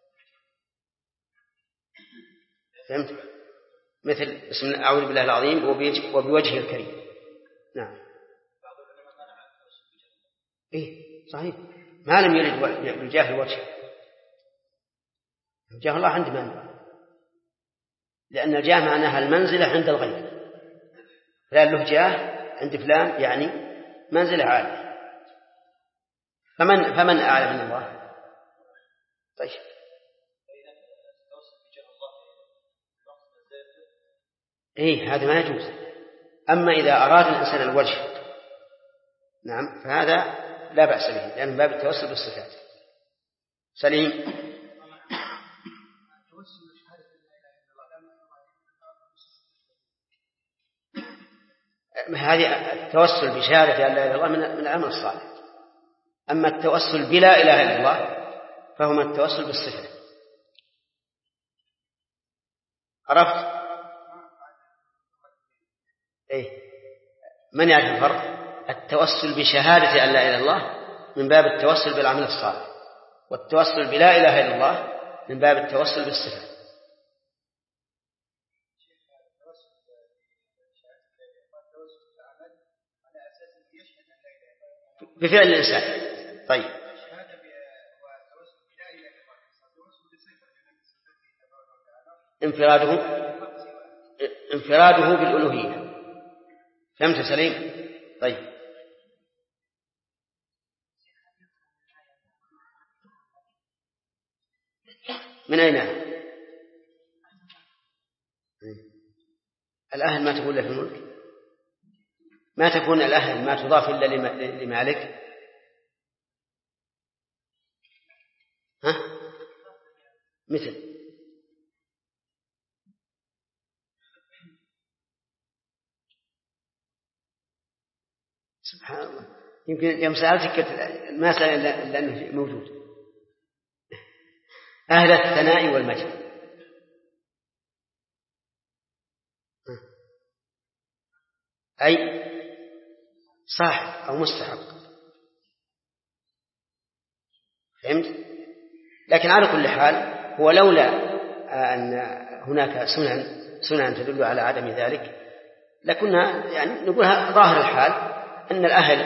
فهمت؟ مثل اسم أعوذ بالله العظيم وبوجهه الكريم. نعم. إيه صحيح، ما لم يرد بالجاه الوجه. جاه الله عند من؟ لأن الجاه معناها المنزلة عند الغير، فلان له جاه عند فلان يعني منزلة عالية. فمن أعلى من الله؟ طيب إيه هذا ما يجوز. أما إذا أراد الإنسان الوجه نعم فهذا لا بأس به، لأن باب التوسل بالصفات. سليم. هذه التوسل بشهادة أن لا إله إلا الله من العمل الصالح. أما التوسل بلا إله إلا الله فهو من التوسل بالصفة. عرفت؟ إيه من يعرف الفرق؟ التوسل بشهادة أن لا إله إلا الله من باب التوسل بالعمل الصالح، والتوسل بلا إله إلا الله من باب التوسل بالصفة. بفعل الإنسان. طيب انفراده بالألوهية. فهمت سليم؟ طيب من أين الأهل ما تقول له في الملك؟ ما تكون الأهل ما تضاف إلا لمالك. ها مثل سبحان الله، يمكن يوم سألتك ما سأل لأنه موجود. أهل الثناء والمجد أي صاحب أو مستحق. فهمت؟ لكن على كل حال هو لولا أن هناك سنن تدل على عدم ذلك لكنا يعني نقولها ظاهر الحال أن الأهل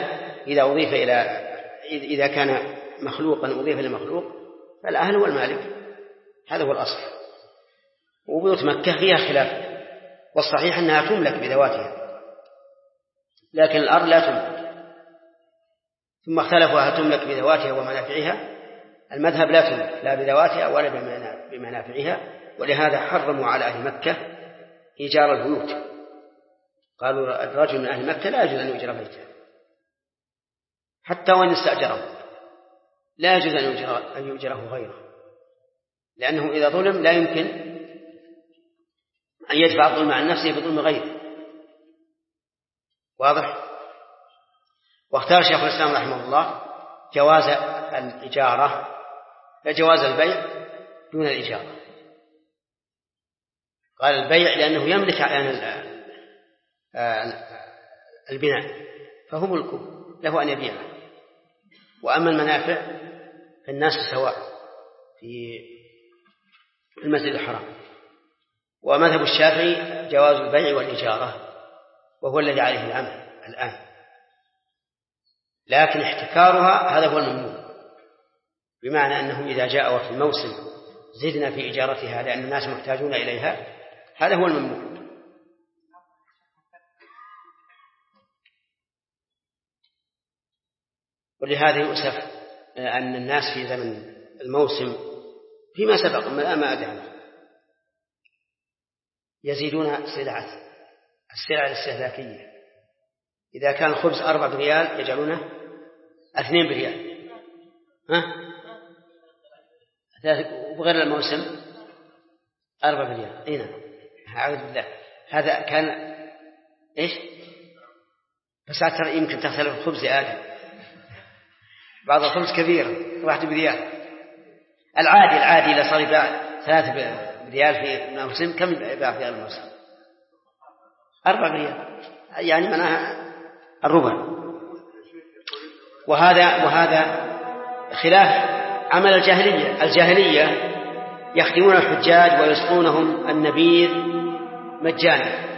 إذا كان مخلوقا أضيف إلى مخلوق فالأهل هو المالك، هذا هو الأصل. وبيوت مكة فيها خلاف، والصحيح أنها تملك بذواتها لكن الأرض لا تملك. ثم اختلفوا هل تملك بذواتها ومنافعها. المذهب لا تملك لا بذواتها ولا بمنافعها، ولهذا حرموا على أهل مكة إيجار البيوت. قالوا الرجل من أهل مكة لا يجوز أن يؤجر بيته حتى وإن استأجره، لا يجوز أن يؤجره غيره، لأنه إذا ظلم لا يمكن أن يدفع الظلم عن نفسه بظلم غيره. واضح؟ واختار شيخ الإسلام رحمه الله جواز الإجارة جواز البيع دون الإجارة. قال البيع لأنه يملك البناء فهو ملكه له أن يبيعه. وأما المنافع فالناس سواء في المسجد الحرام. ومذهب الشافعي جواز البيع والإجارة وهو الذي عليه العمل الآن، لكن احتكارها هذا هو الممنوع، بمعنى أنه إذا جاء وقت الموسم زدنا في إجارتها لأن الناس محتاجون إليها، هذا هو الممنوع. ولهذا يؤسف أن الناس في زمن الموسم فيما سبق ما أدعم يزيدون السلع الاستهلاكية. إذا كان الخبز 4 بريال يجعلونه 2 بريال، وغير الموسم 4 بريال. هنا أعوذ بالله، هذا كان إيش؟ بس أكثر يمكن تختلف الخبز يا آدم، بعض الخبز كبير 1 بريال. العادي إذا صار يباع 3 بريال في الموسم كم يباع في الموسم؟ 4 بريال، يعني معناها الربع. وهذا خلاف عمل الجاهلية يخدمون الحجاج ويسقونهم النبيذ مجانا،